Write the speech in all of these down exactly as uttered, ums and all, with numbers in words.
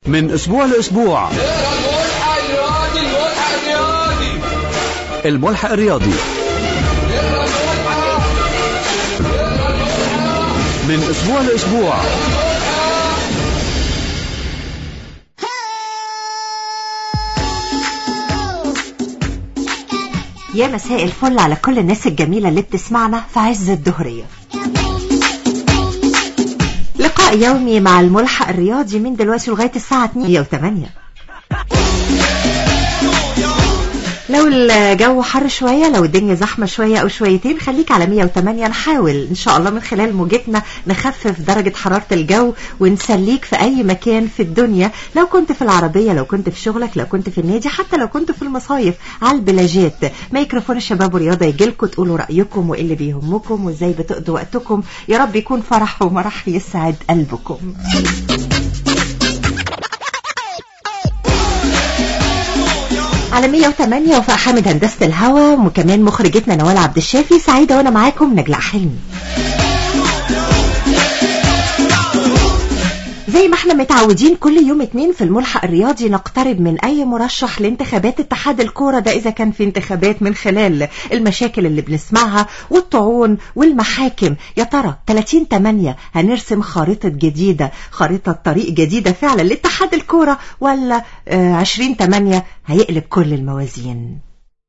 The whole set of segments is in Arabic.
من اسبوع لاسبوع الملحق الرياضي من اسبوع لاسبوع. يا مساء الفل على كل الناس الجميلة اللي بتسمعنا في عز الظهرية. لقاء يومي مع الملحق الرياضي من دلوقتي لغاية الساعة اتنين وثمانية. لو الجو حر شوية، لو الدنيا زحمة شوية أو شويتين، خليك على مية وثمانية. نحاول إن شاء الله من خلال موجتنا نخفف درجة حرارة الجو ونسليك في أي مكان في الدنيا. لو كنت في العربية، لو كنت في شغلك، لو كنت في النادي، حتى لو كنت في المصايف على البلاجات، ميكروفون الشباب ورياضة يجيلكم تقولوا رأيكم وإيه اللي بيهمكم وإزاي بتقضوا وقتكم. يا رب يكون فرح ومرح يسعد قلبكم. على مية وثمانية وفاء حامد هندسة الهوا، وكمان مخرجتنا نوال عبد الشافي. سعيدة وانا معاكم نجلاء حلمي. زي ما احنا متعودين كل يوم اتنين في الملحق الرياضي نقترب من اي مرشح لانتخابات اتحاد الكورة، ده اذا كان في انتخابات، من خلال المشاكل اللي بنسمعها والطعون والمحاكم. يا ترى ثلاثين ثمانية هنرسم خارطة جديدة، خارطة طريق جديدة فعلا لاتحاد الكورة، ولا عشرين ثمانية هيقلب كل الموازين؟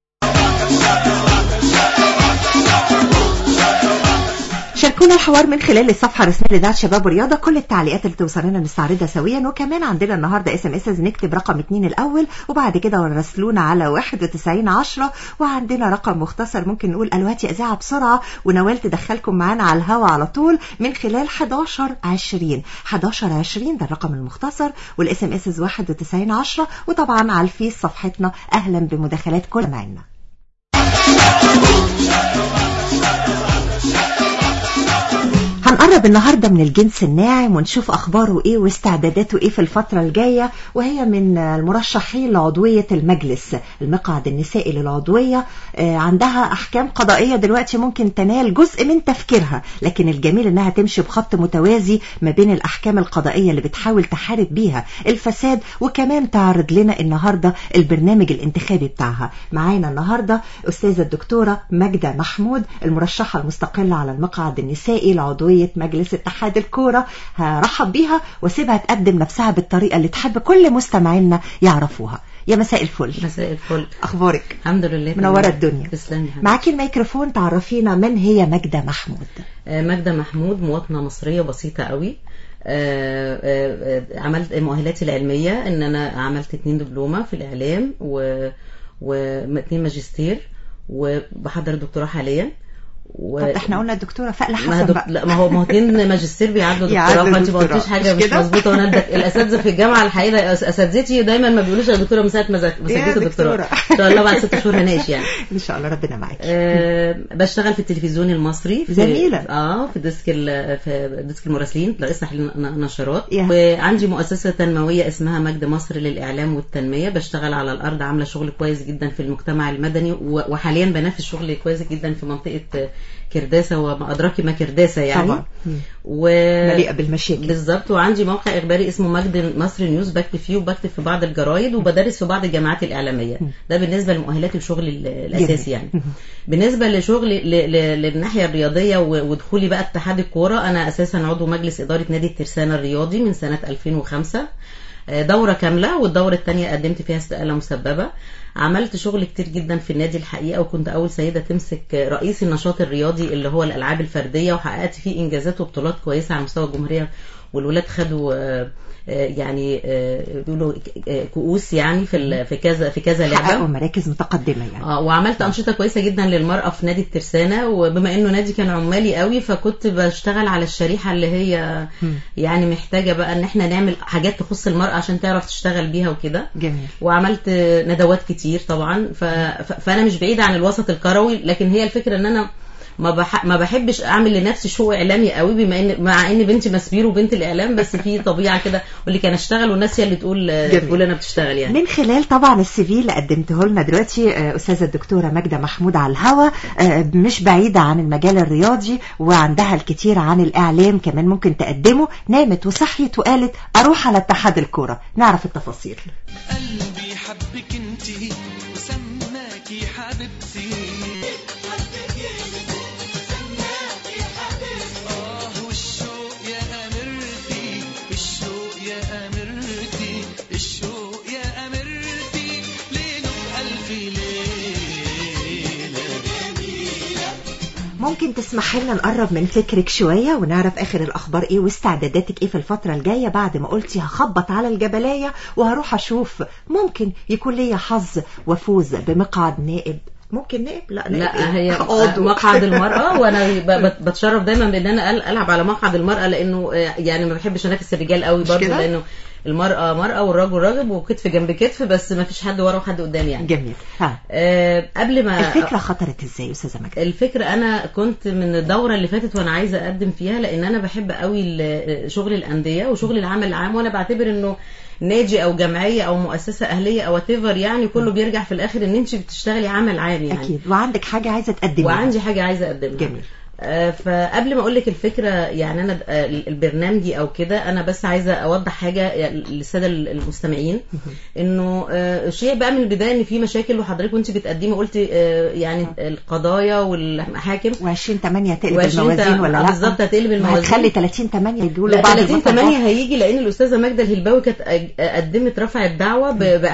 شاركونا الحوار من خلال الصفحة الرسمية لإذاعة شباب ورياضة. كل التعليقات اللي توصلنا نستعرضها سويا، وكمان عندنا النهاردة اس ام اس نكتب رقم اتنين الأول وبعد كده ورسلونا على واحد وتسعين عشرة، وعندنا رقم مختصر ممكن نقول الوقت إذاعة بسرعة ونوال تدخلكم معانا على الهوا على طول من خلال حداشر عشرين. حداشر عشرين ده الرقم المختصر، والاس ام اس واحد وتسعين عشرة، وطبعا على الفيس صفحتنا. أهلا بمداخلات كل معنا. هنقرب النهاردة من الجنس الناعم ونشوف أخباره إيه واستعداداته إيه في الفترة الجاية، وهي من المرشحين لعضوية المجلس، المقعد النسائي للعضوية. عندها أحكام قضائية دلوقتي ممكن تنال جزء من تفكيرها، لكن الجميل إنها تمشي بخط متوازي ما بين الأحكام القضائية اللي بتحاول تحارب بيها الفساد، وكمان تعرض لنا النهاردة البرنامج الانتخابي بتاعها. معانا النهاردة أستاذة الدكتورة ماجدة محمود، المرشحة المستقلة على المقعد النسائي لعضوية مجلس اتحاد الكورة. هرحب بيها وسيبها تقدم نفسها بالطريقة اللي تحب كل مستمعينا يعرفوها. يا مساء الفل. مساء الفل. أخبارك؟ الحمد لله، منورة الدنيا. تسلمي. معاكي الميكروفون، تعرفينا من هي ماجدة محمود؟ ماجدة محمود مواطنة مصرية بسيطة قوي. عملت مؤهلاتي العلمية ان انا عملت اتنين دبلومة في الاعلام و واتنين ماجستير، وبحضر الدكتوراه حاليا. و... طب احنا قلنا الدكتوره فقله حسن بقى. لا، ما هو مهتين ماجستير بيعادلوا دكتوراه، فانت ما قلتيش حاجه مش مظبوطه. وانا الاساتذه في الجامعه الحقيقه اساتذتي دايما ما بيقولوش يا دكتوره من ساعه ما سجلت الدكتوراه. ان شاء الله بعد ست شهور هناقش يعني. ان شاء الله ربنا معاكي. أه بشتغل في التلفزيون المصري في جميله. اه في ديسك في ديسك المراسلين، رئيس تحرير النشرات. وعندي مؤسسه تنمويه اسمها مجد مصر للاعلام والتنميه، بشتغل على الارض، عامله شغل كويس جدا في المجتمع المدني، وحاليا بنافس شغل كويس جدا في منطقه كرداسة وما أدراكي ما كرداسة يعني طبعا. و... مليئة بالمشاكل بالظبط. وعندي موقع إخباري اسمه مجد مصر نيوز، بكتب فيه وبكتب في بعض الجرايد وبدرس في بعض الجامعات الإعلامية. ده بالنسبة لمؤهلاتي وشغلي الأساسي يعني. بالنسبة لشغل ل... ل... للناحية الرياضية ودخولي بقى اتحاد الكورة، أنا أساسا عضو مجلس إدارة نادي الترسانة الرياضي من سنة ألفين وخمسة، دورة كاملة، والدورة الثانية قدمت فيها استقالة مسببة. عملت شغل كتير جدا في النادي الحقيقة، وكنت أول سيدة تمسك رئيس النشاط الرياضي اللي هو الألعاب الفردية، وحققت فيه إنجازات وبطولات كويسة على مستوى الجمهورية، والولاد خدوا يعني بيقولوا كؤوس يعني في في كذا في كذا لعبه، حققوا مراكز متقدمه يعني. اه وعملت انشطه كويسه جدا للمراه في نادي الترسانه، وبما انه نادي كان عمالي قوي فكنت بشتغل على الشريحه اللي هي م. يعني محتاجه بقى ان احنا نعمل حاجات تخص المراه عشان تعرف تشتغل بيها وكده. جميل. وعملت ندوات كتير طبعا، ف... فانا مش بعيده عن الوسط الكروي، لكن هي الفكره ان انا ما بح... ما بحبش اعمل لنفسي شو اعلامي قوي، بما ان مع ان بنتي مسبير وبنت الاعلام، بس في طبيعه كده واللي كان اشتغل والناس هي اللي تقول تقول انا بتشتغل يعني. من خلال طبعا السي في اللي قدمته لنا دلوقتي استاذه الدكتوره ماجده محمود على الهوا، مش بعيده عن المجال الرياضي وعندها الكثير عن الاعلام كمان ممكن تقدمه. نامت وصحيت وقالت اروح على اتحاد الكوره. نعرف التفاصيل. قلبي حبك انتي وسماكي حبيبتي، اه والشوق يا امرتي، الشوق يا امرتي، الشوق يا امرتي، ليله بألف ليله. ممكن تسمح لنا نقرب من فكرك شوية ونعرف آخر الأخبار إيه واستعداداتك إيه في الفترة الجاية، بعد ما قلتي هخبط على الجبلية وهروح أشوف ممكن يكون لي حظ وفوز بمقعد نائب. ممكن نائب؟ لا نائب لا هي عضو. مقعد المرأة، وانا بتشرف دايما بان انا العب على مقعد المرأة، لانه يعني ما بحبش انافس الرجال قوي برضه، لانه المرأة مرأة والرجل راجل وكتف جنب كتف، بس ما فيش حد ورا وحد قدام يعني. جميل. ها. آه قبل ما الفكرة خطرت ازاي استاذة ماجدة؟ الفكرة انا كنت من الدورة اللي فاتت وانا عايزة اقدم فيها، لان انا بحب قوي شغل الاندية وشغل العمل العام، وانا بعتبر انه نادي او جمعيه او مؤسسه اهليه او واتيفر يعني كله بيرجع في الاخر ان انت بتشتغلي عمل عام يعني. اكيد. وعندك حاجه عايزه تقدميها. وعندي حاجه عايزه اقدمها. جميل. آه فقبل ما اقول لك الفكره يعني انا آه البرنامجي او كده، انا بس عايزه اوضح حاجه للساده المستمعين، انه آه شيء بقى من البدايه ان في مشاكل، وحضرتك وانت بتقدمي قلتي آه يعني القضايا والمحاكم وعشرين تمانية تقلب الموازين ولا لا؟ بالظبط هتقلب الموازين. هتخلي تلاتين تمانية يقولوا بعد تلاتين تمانية هيجي، لان الاستاذه ماجده الهلباوي كانت قدمت رفعت دعوه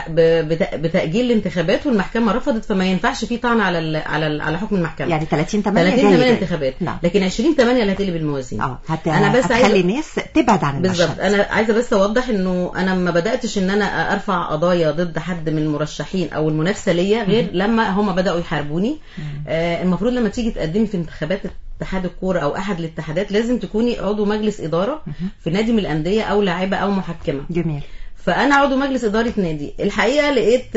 بتاجيل الانتخابات والمحكمه رفضت، فما ينفعش في طعن على على على حكم المحكمه. يعني تلاتين تمانية تلاتين تمانية انتخابات. نعم. لكن عشرين تمانية اللي هتقلب الموازين. اه هت... انا بس هتخلي الناس تبعد عن المشهد. بالظبط. انا عايزه بس اوضح انه انا ما بداتش ان انا ارفع قضايا ضد حد من المرشحين او المنافسه ليا غير لما هم بداوا يحاربوني. آه المفروض لما تيجي تقدمي في انتخابات اتحاد الكوره او احد الاتحادات لازم تكوني عضو مجلس اداره في نادي من الانديه او لاعبه او محكمه. جميل. فانا عضو مجلس اداره نادي. الحقيقه لقيت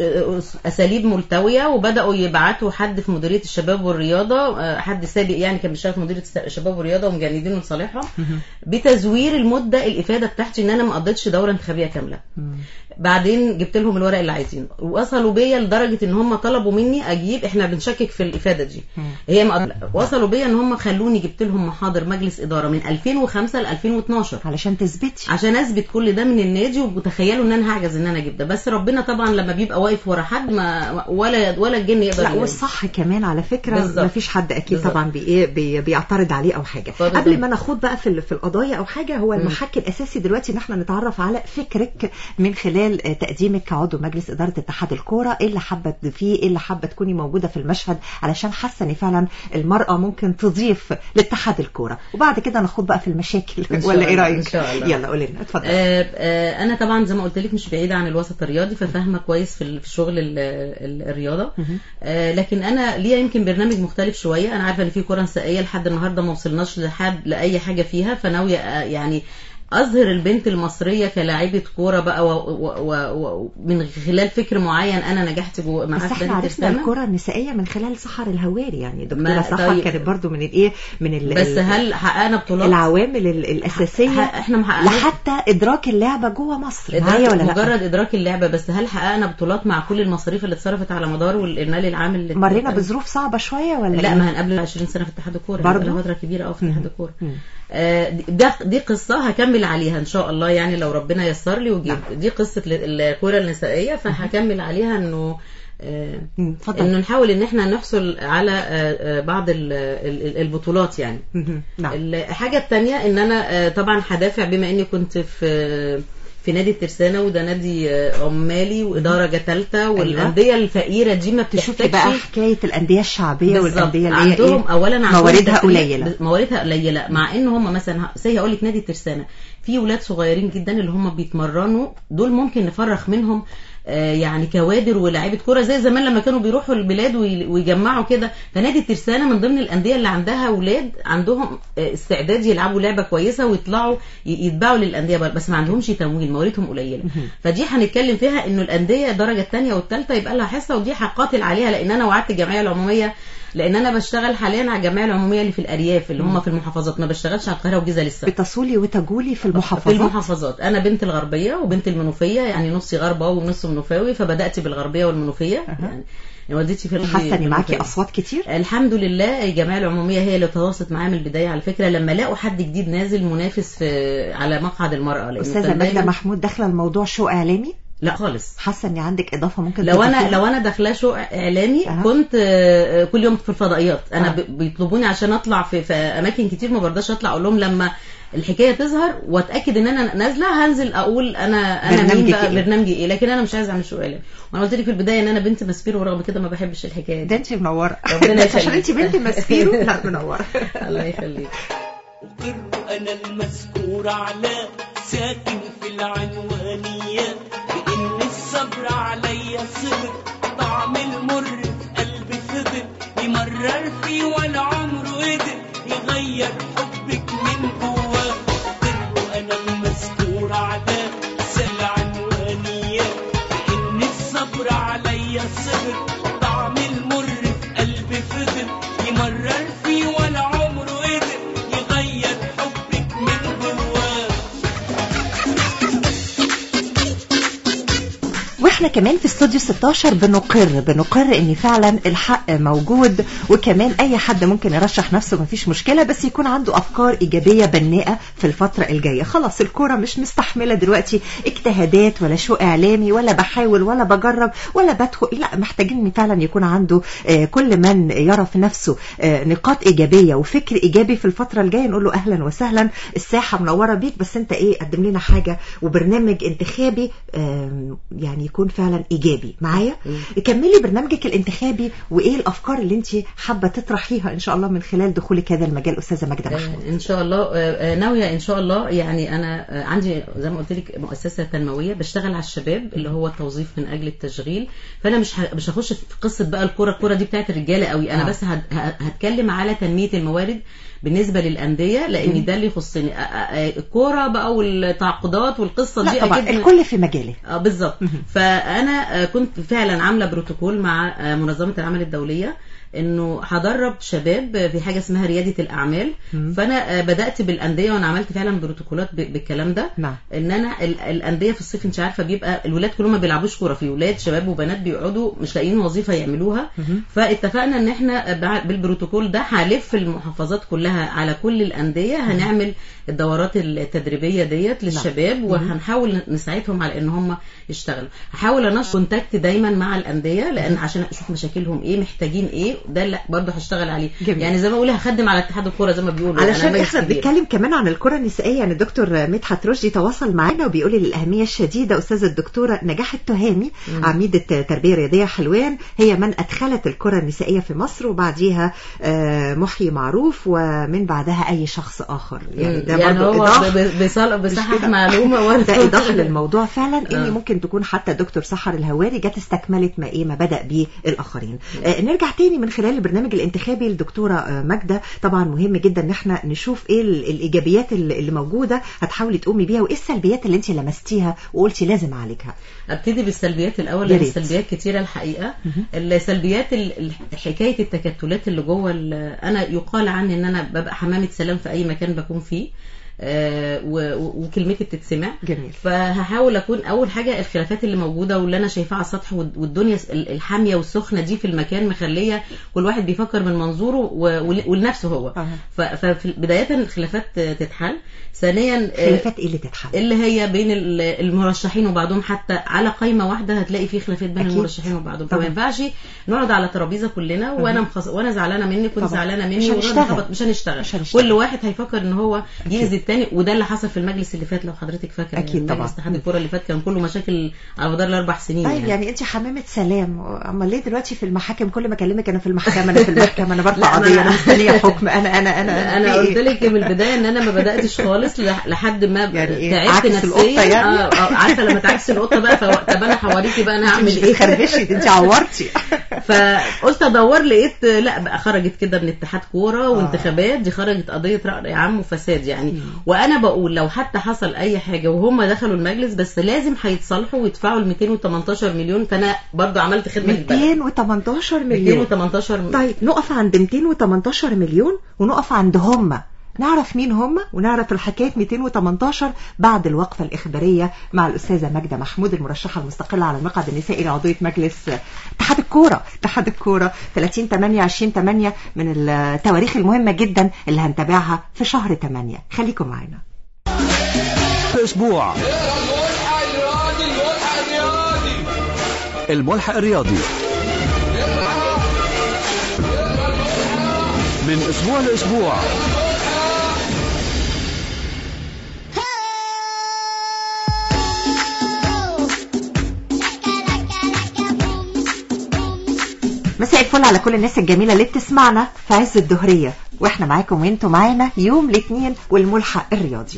اساليب ملتويه، وبداوا يبعتوا حد في مديريه الشباب والرياضه، حد سابق يعني كان بيشتغل في مديريه الشباب والرياضه ومجندينه لصالحهم، بتزوير المده الافاده بتاعتي ان انا ما قضيتش دوره انتخابيه كامله. بعدين جبت لهم الورق اللي عايزينه، وصلوا بيا لدرجه ان هم طلبوا مني اجيب، احنا بنشكك في الافاده دي، هي ما وصلوا بيا ان هم خلوني جبت لهم محاضر مجلس اداره من ألفين وخمسة ل ألفين واتناشر علشان تثبتي، عشان اثبت كل ده من النادي، وتخيلوا ان انا هعجز ان انا اجيب ده. بس ربنا طبعا لما بيبقى واقف ورا حد ما ولا ولا الجن يقدر. لا والصح كمان على فكره ما فيش حد اكيد بالزبط. طبعا بي بي بيعترض عليه او حاجه. بالزبط. قبل ما ناخد بقى في في القضايا او حاجه، هو المحك الاساسي دلوقتي ان احنا نتعرف على فكرك من خلال تقديمك كعضو مجلس اداره اتحاد الكوره. ايه اللي حابه فيه، ايه اللي حابه تكوني موجوده في المشهد علشان حاسه ان فعلا المراه ممكن تضيف لاتحاد الكوره، وبعد كده ناخد بقى في المشاكل ولا ايه رايك؟ ان شاء الله. يلا قولي لنا اتفضل. آه آه انا طبعا زي ما قلت لك مش بعيده عن الوسط الرياضي، ففاهمه كويس في شغل الرياضه، آه لكن انا ليا يمكن برنامج مختلف شويه. انا عارفه ان في كره نسائيه لحد النهارده ما وصلناش لحد لاي حاجه فيها، فناويه يعني اظهر البنت المصريه كلاعبه كوره بقى ومن خلال فكر معين انا نجحت جوه مع بس احنا عرفنا الكره النسائيه من خلال سحر الهواري، يعني دكتوره سحر طيب. كانت برضو من الايه من ال بس هل حققنا بطولات؟ العوامل الاساسيه احنا محققين لحتى ادراك اللعبه جوه مصر معايا ولا لا؟ مجرد ادراك اللعبه بس، هل حققنا بطولات مع كل المصاريف اللي اتصرفت على مدار والمال العام اللي مرينا بظروف صعبه شويه ولا لا؟ ما قبل عشرين سنه في اتحاد الكوره برضه فتره كبيره قوي في اتحاد الكوره. ده دي قصه هكمل عليها ان شاء الله، يعني لو ربنا يسر لي وجيب. دي قصه الكوره النسائيه، فهكمل عليها انه آه انه نحاول ان احنا نحصل على آه بعض البطولات يعني. الحاجه الثانيه ان انا آه طبعا هدافع، بما اني كنت في في نادي الترسانة، وده نادي عمالي ودرجه ثالثه، والانديه الفقيره دي ما بتشوفي بقى حكايه الانديه الشعبيه والانديه اللي عندهم إيه؟ اولا مواردها قليله مواردها قليله مع ان هم مثلا زي هقول لك نادي الترسانة في ولاد صغيرين جدا اللي هم بيتمرنوا، دول ممكن نفرخ منهم يعني كوادر ولاعيبه كوره زي زمان لما كانوا بيروحوا البلاد ويجمعوا كده. فنادي الترسانه من ضمن الانديه اللي عندها اولاد عندهم استعداد يلعبوا لعبه كويسه ويطلعوا يتباعوا للانديه، بس ما عندهمش تمويل، مواردهم قليله. فدي هنتكلم فيها انه الانديه الدرجه الثانيه والثالثه يبقى لها حصه، ودي هقاتل عليها لان انا وعدت الجمعيه العموميه، لان انا بشتغل حاليا على الجمعيه العموميه اللي في الارياف اللي هم في المحافظات، ما بشتغلش على القاهره والجيزه لسه. بتصولي وتجولي في المحافظات؟ في المحافظات. انا بنت الغربيه وبنت المنوفيه، يعني نصي غرباوي ونص منوفاوي، فبدات بالغربيه والمنوفيه. أه. يعني والدتي في حاسه ان معاكي اصوات كتير؟ الحمد لله. الجمعيه العموميه هي اللي تواصلت معايا من البدايه على فكره، لما لقوا حد جديد نازل منافس في على مقعد المراه. استاذه ماجده محمود داخله الموضوع شو اعلامي؟ لا خالص. حاسه ان عندك اضافه ممكن لو انا لو انا داخله شو اعلامي أه. كنت كل يوم في الفضائيات. انا أه. بيطلبوني عشان اطلع في, في اماكن كتير، ما برضاش اطلع اقول لهم لما الحكايه تظهر واتاكد ان انا نازله هنزل اقول انا انا مين بقى إيه؟ برنامجي ايه، لكن انا مش عايزه اعمل شو اعلامي. وانا قلت لك في البدايه ان انا بنت ماسبيرو، ورغم كده ما بحبش الحكايه دي. ده انت منوره ربنا يخليك عشان انت بنت ماسبيرو. لا منوره الله يخليك. انا المذكور على ساكن في العنوانيه بان الصبر عليا صبر، طعم المر في قلبي فضل يمرر فيه ولا عمره قدر يغير حبك من جواه. انا المذكور على ساكن العنوانيه بان الصبر عليا صبر، طعم المر في قلبي فضل يمرر فيه ولا عمره قدر يغير حبك من جواه. واحنا كمان في استوديو ستاشر بنقر بنقر ان فعلا الحق موجود، وكمان اي حد ممكن يرشح نفسه مفيش مشكله، بس يكون عنده افكار ايجابيه بناءه في الفتره الجايه. خلاص الكوره مش مستحمله دلوقتي اجتهادات ولا شو اعلامي ولا بحاول ولا بجرب ولا بدخل، لا محتاجين فعلا يكون عنده آه كل من يرى في نفسه آه نقاط ايجابيه وفكر ايجابي في الفتره الجايه نقول له اهلا وسهلا، الساحه منوره بيك، بس انت ايه قدم لنا حاجه وبرنامج انتخابي آه يعني يكون فعلا ايجابي معايا. كملي برنامجك الانتخابي وايه الافكار اللي انت حابه تطرحيها ان شاء الله من خلال دخولك هذا المجال استاذه ماجده محمود. ان شاء الله ناويه ان شاء الله. يعني انا عندي زي ما قلت لك مؤسسه تنمويه بشتغل على الشباب اللي هو التوظيف من اجل التشغيل، فانا مش مش هخش في قصه بقى الكوره الكوره دي بتاعت الرجاله قوي، انا آه. بس هتكلم على تنميه الموارد بالنسبه للانديه، لان ده اللي يخصني. الكوره بقى والتعاقدات والقصه دي طبعا الكل في مجاله. اه بالظبط. فانا كنت فعلا عامله بروتوكول مع منظمه العمل الدوليه انه هدرب شباب في حاجه اسمها رياده الاعمال. مم. فانا بدات بالانديه وانا عملت فعلا بروتوكولات بالكلام ده. نعم. ان انا الانديه في الصيف انت عارفه بيبقى الولاد كلهم ما بيلعبوش كوره، في ولاد شباب وبنات بيقعدوا مش لاقيين وظيفه يعملوها. مم. فاتفقنا ان احنا بالبروتوكول ده هلف المحافظات كلها على كل الانديه، هنعمل الدورات التدريبيه ديت للشباب. نعم. وهنحاول نساعدهم على ان هم يشتغلوا. هحاول انشر كونتاكت دايما مع الانديه لان عشان اشوف مشاكلهم ايه محتاجين ايه، ده لا برضه هشتغل عليه. جميل. يعني زي ما اقول هخدم على اتحاد الكوره زي ما بيقولوا، علشان احنا بنتكلم كمان عن الكره النسائيه. يعني الدكتور مدحت رشدي تواصل معنا وبيقول لي للاهميه الشديده استاذه الدكتوره نجاح التهامي مم. عميده تربيه رياضيه حلوان هي من ادخلت الكره النسائيه في مصر، وبعديها محيي معروف، ومن بعدها اي شخص اخر. يعني ده يعني برضه اضافه بصحح معلومه ده اضافه للموضوع فعلا. اني ممكن تكون حتى الدكتور سحر الهواري جت استكملت ما ايه ما بدا به الاخرين. آه نرجع تاني من خلال البرنامج الانتخابي للدكتوره ماجده. طبعا مهم جدا ان احنا نشوف ايه الايجابيات اللي موجوده هتحاولي تقومي بيها، وايه السلبيات اللي انت لمستيها وقلتي لازم اعالجها. ابتدي بالسلبيات الاول لان السلبيات كتيره الحقيقه. السلبيات حكايه التكتلات اللي جوه. انا يقال عني ان انا ببقى حمامه سلام في اي مكان بكون فيه. آه وكلمتي بتتسمع. جميل. فهحاول اكون اول حاجه الخلافات اللي موجوده واللي انا شايفاها على السطح والدنيا الحاميه والسخنه دي في المكان مخليه كل واحد بيفكر من منظوره ولنفسه هو. أه. فبدايه الخلافات تتحل. ثانيا خلافات ايه اللي تتحل؟ اللي هي بين المرشحين وبعضهم، حتى على قائمه واحده هتلاقي في خلافات بين أكيد. المرشحين وبعضهم. فما ينفعش نقعد على ترابيزه كلنا وانا مخص... وانا زعلانه منك وانت زعلانه مني مش هنشتغل. مش هنشتغل. كل واحد هيفكر ان هو يأذي الثاني، وده اللي حصل في المجلس اللي فات لو حضرتك فاكره. اكيد يعني طبعا. مجلس اتحاد الكوره اللي فات كان كله مشاكل على مدار الاربع سنين. طيب يعني, يعني انت حمامه سلام، اما ليه دلوقتي في المحاكم كل ما اكلمك انا في المحكمه انا في المحكمه انا برفع قضيه انا مستنيه حكم انا انا انا انا قلت لك من البدايه ان انا ما بداتش خالص لحد ما يعني إيه؟ تعبت نفسيا. يعني؟ اه اه عارفه لما تعكس القطه بقى، طب انا حواريكي بقى انا هعمل ايه؟ خربشي انت عورتي. فقلت ادور لقيت لا بقى خرجت كده من اتحاد كوره وانتخابات، دي خرجت قضيه رأي عام وفساد يعني. م. وانا بقول لو حتى حصل اي حاجه وهم دخلوا المجلس بس لازم هيتصالحوا ويدفعوا ال مئتين وتمنتاشر مليون. فانا برضو عملت خدمه للبلد. مئتين وتمنتاشر مليون. مئتين وتمنتاشر مليون. طيب نقف عند مئتين وتمنتاشر مليون ونقف عند هم، نعرف مين هم ونعرف الحكاية مئتين وتمنتاشر بعد الوقفة الإخبارية مع الأستاذة ماجدة محمود المرشحة المستقلة على المقعد النسائي لعضوية مجلس اتحاد الكورة. اتحاد الكورة ثلاثين ثمانية عشرين ثمانية من التواريخ المهمة جدا اللي هنتابعها في شهر ثمانية. خليكم معنا. أسبوع الملحق الرياضي من أسبوع لأسبوع. مساء الفل على كل الناس الجميلة اللي بتسمعنا في عز الظهرية، واحنا معاكم وانتوا معانا يوم الاثنين والملحق الرياضي.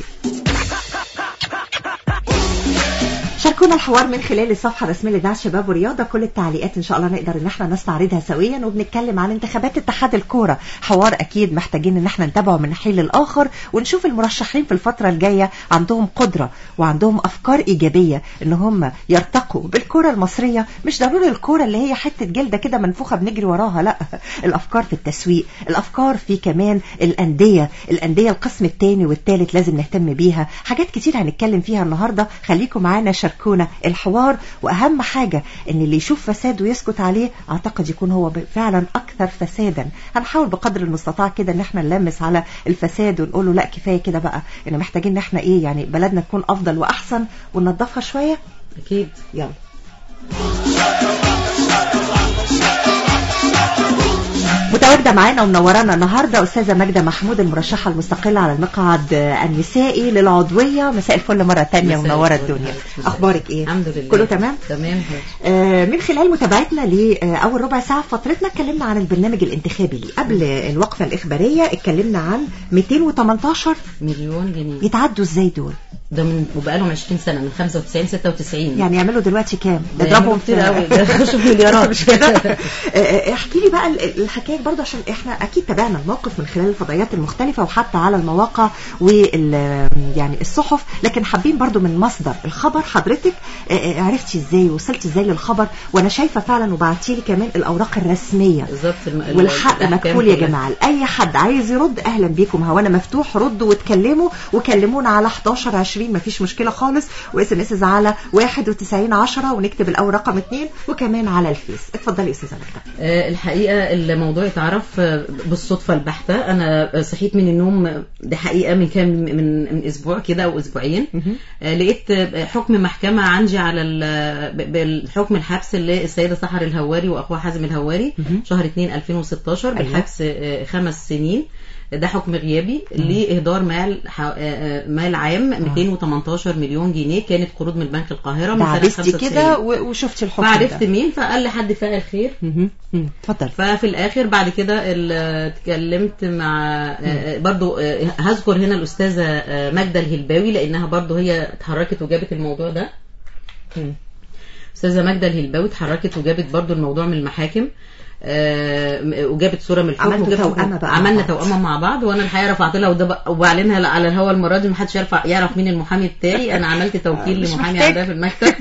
شاركونا الحوار من خلال الصفحة الرسمية لإذاعة شباب ورياضة. كل التعليقات إن شاء الله نقدر إن احنا نستعرضها سويا، وبنتكلم عن انتخابات اتحاد الكورة. حوار أكيد محتاجين إن احنا نتابعه من حين للآخر، ونشوف المرشحين في الفترة الجاية عندهم قدرة وعندهم أفكار إيجابية إن هم يرتقوا بالكورة المصرية. مش ضروري الكورة اللي هي حتة جلدة كده منفوخة بنجري وراها، لا، الأفكار في التسويق، الأفكار في كمان الأندية الأندية القسم الثاني والثالث لازم نهتم بيها. حاجات كتير هنتكلم فيها النهاردة. خليكم معانا، شاركونا الحوار. وأهم حاجة إن اللي يشوف فساد ويسكت عليه أعتقد يكون هو فعلا أكثر فسادا. هنحاول بقدر المستطاع كده إن احنا نلمس على الفساد ونقول له لا كفاية كده بقى، إن محتاجين إن احنا إيه يعني بلدنا تكون أفضل وأحسن وننظفها شوية. أكيد. يلا. متواجدة معانا ومنورانا النهاردة أستاذة ماجدة محمود المرشحة المستقلة على المقعد النسائي للعضوية. مساء الفل مرة تانية ومنورة الدنيا. أخبارك إيه؟ الحمد لله كله تمام؟ تمام. آه من خلال متابعتنا لأول ربع ساعة في فترتنا اتكلمنا عن البرنامج الانتخابي لي. قبل الوقفة الإخبارية اتكلمنا عن مئتين وتمنتاشر مليون جنيه. يتعدوا ازاي دول؟ ده من وبقالهم عشرين سنة، من خمسة وتسعين ستة وتسعين. يعني يعملوا دلوقتي كام؟ نضربهم كتير قوي، ده شوف مليارات. مش كده؟ احكي لي بقى الحكايه برضه، عشان احنا اكيد تابعنا الموقف من خلال الفضائيات المختلفه وحتى على المواقع وال يعني الصحف، لكن حابين برضه من مصدر الخبر. حضرتك عرفتي ازاي، وصلتي ازاي للخبر؟ وانا شايفه فعلا وبعتي لي كمان الاوراق الرسميه بالظبط، والحق مكفول يا جماعه. اي حد عايز يرد اهلا بيكم، هوانا مفتوح، ردوا واتكلموا وكلمونا على حداشر عشرين مفيش مشكله خالص، واس ام اس على واحد وتسعين عشرة، ونكتب الاول رقم اتنين، وكمان على الفيس. اتفضلي يا استاذه ماجدة. أه الحقيقه الموضوع اتعرف بالصدفه البحته. انا صحيت من النوم، دي حقيقه من كام من, من اسبوع كده او اسبوعين، أه لقيت حكم محكمه عنجي على بالحكم الحبس للسيده سحر الهواري واخوها حازم الهواري شهر اتنين ألفين وستاشر بالحبس أه خمس سنين. ده حكم غيابي لإهدار مال مال عام مئتين وتمنتاشر مليون جنيه، كانت قروض من بنك القاهرة من سنة خمسة وتسعين كده وشفت الحكم. فعرفت مين، فقال لي حد فاعل خير. اتفضل. ففي الآخر بعد كده اتكلمت مع برضو هذكر هنا الأستاذة ماجدة الهلباوي، لأنها برضو هي اتحركت وجابت الموضوع ده. أستاذة ماجدة الهلباوي اتحركت وجابت برضو الموضوع من المحاكم، آه وجابت صوره من الحكم. عملنا توأمه بقى، عملنا توأمه مع بعض، وانا الحقيقه رفعت لها وده وبعلنها على الهوا المره دي، محدش يعرف يعرف مين المحامي بتاعي. انا عملت توكيل لمحامي عندها في المكتب.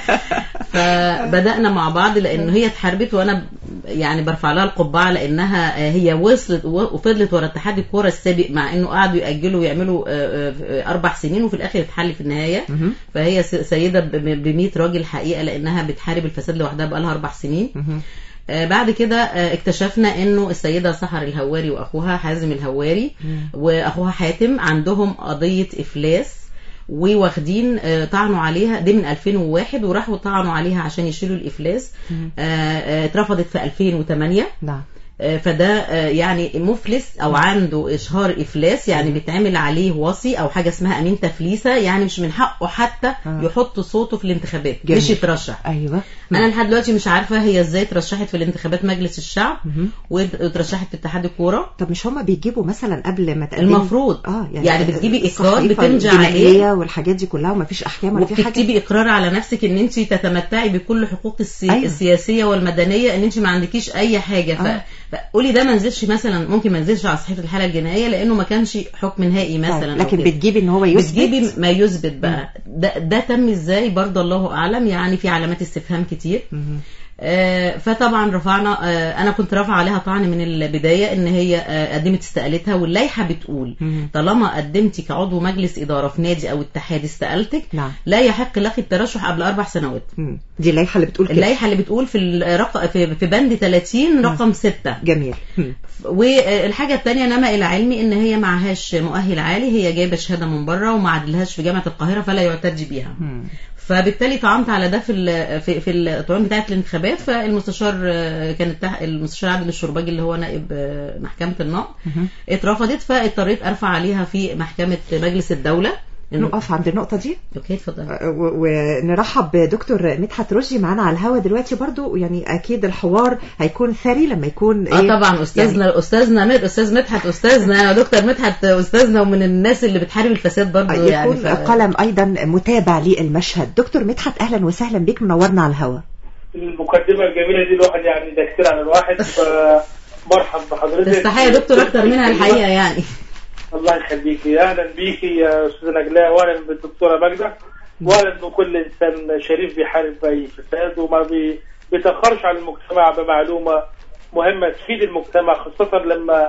فبدأنا مع بعض، لان هي اتحاربت وانا يعني برفع لها القبعه، لانها هي وصلت وفضلت ورا اتحاد الكوره السابق، مع انه قعدوا يأجلوا ويعملوا اربع سنين وفي الاخر اتحل في النهايه. فهي سيده ب مية راجل حقيقه، لانها بتحارب الفساد لوحدها بقى لها اربع سنين. آه بعد كده آه اكتشفنا انه السيدة سحر الهواري واخوها حازم الهواري مم. واخوها حاتم عندهم قضية افلاس، وواخدين آه طعنوا عليها دي من ألفين وواحد، وراحوا طعنوا عليها عشان يشيلوا الافلاس. اترفضت في ألفين وثمانية. نعم. فده يعني مفلس او عنده اشهار افلاس، يعني بيتعمل عليه وصي او حاجه اسمها امين تفليسه، يعني مش من حقه حتى يحط صوته في الانتخابات، مش يترشح. ايوه انا لحد دلوقتي مش عارفه هي ازاي ترشحت في الانتخابات مجلس الشعب وترشحت في اتحاد الكوره. طب مش هما بيجيبوا مثلا قبل ما تقدمي المفروض اه يعني, يعني بتجيبي اقرار بتمضي عليه والحاجات دي كلها ومفيش احكام ولا في حاجه، وبتكتبي اقرار على نفسك ان انت تتمتعي بكل حقوق السي... أيوة. السياسيه والمدنيه، ان انت ما عندكيش اي حاجه. ف... فقولي ده ما نزلش مثلا، ممكن ما نزلش على صحيفه الحاله الجنائيه لانه ما كانش حكم نهائي مثلا، لكن بتجيبي ان هو يثبت، بتجيبي ما يثبت بقى. ده, ده تم ازاي برضه الله اعلم، يعني في علامات استفهام كتير. آه فطبعا رفعنا، آه انا كنت رافعه عليها طعن من البدايه ان هي آه قدمت استقالتها، واللائحه بتقول مم. طالما قدمتي كعضو مجلس اداره في نادي او اتحاد استقالتك، نعم. لا يحق لك الترشح قبل اربع سنوات. مم. دي اللائحه اللي بتقول كده، اللائحه اللي بتقول في الرق... في, في بند ثلاثين رقم ستة. جميل. مم. والحاجه الثانيه نما الى علمي ان هي معهاش مؤهل عالي، هي جايبه شهاده من بره وما عدلهاش في جامعه القاهره فلا يعتد بيها. مم. فبالتالي طعنت على ده في في في الطعون بتاعه الانتخابات. فالمستشار كانت المستشار عادل الشرباجي اللي هو نائب محكمه النقض اترفضت، فاضطريت ارفع عليها في محكمه مجلس الدوله. نقف عند النقطة دي. اوكي اتفضل. ونرحب بدكتور مدحت رشدي معانا على الهوا دلوقتي برضو، يعني اكيد الحوار هيكون ثري لما يكون اه إيه طبعا استاذنا يعني استاذنا مد استاذ مدحت استاذنا دكتور مدحت استاذنا ومن الناس اللي بتحارب الفساد برضو، يكون يعني ف... قلم ايضا متابع للمشهد. دكتور مدحت اهلا وسهلا بك، منورنا على الهوا. المقدمة الجميلة دي الواحد يعني ده كتير على الواحد، فمرحب بحضرتك. تستحي يا دكتور اكتر منها الحقيقة يعني. الله يخليكي، اهلا بيكي يا استاذه نجلاء، واهلا بالدكتوره ماجده، واهلا بكل انسان شريف بيحارب باي فساد وما بي بيتاخرش على المجتمع بمعلومه مهمه تفيد المجتمع، خاصه لما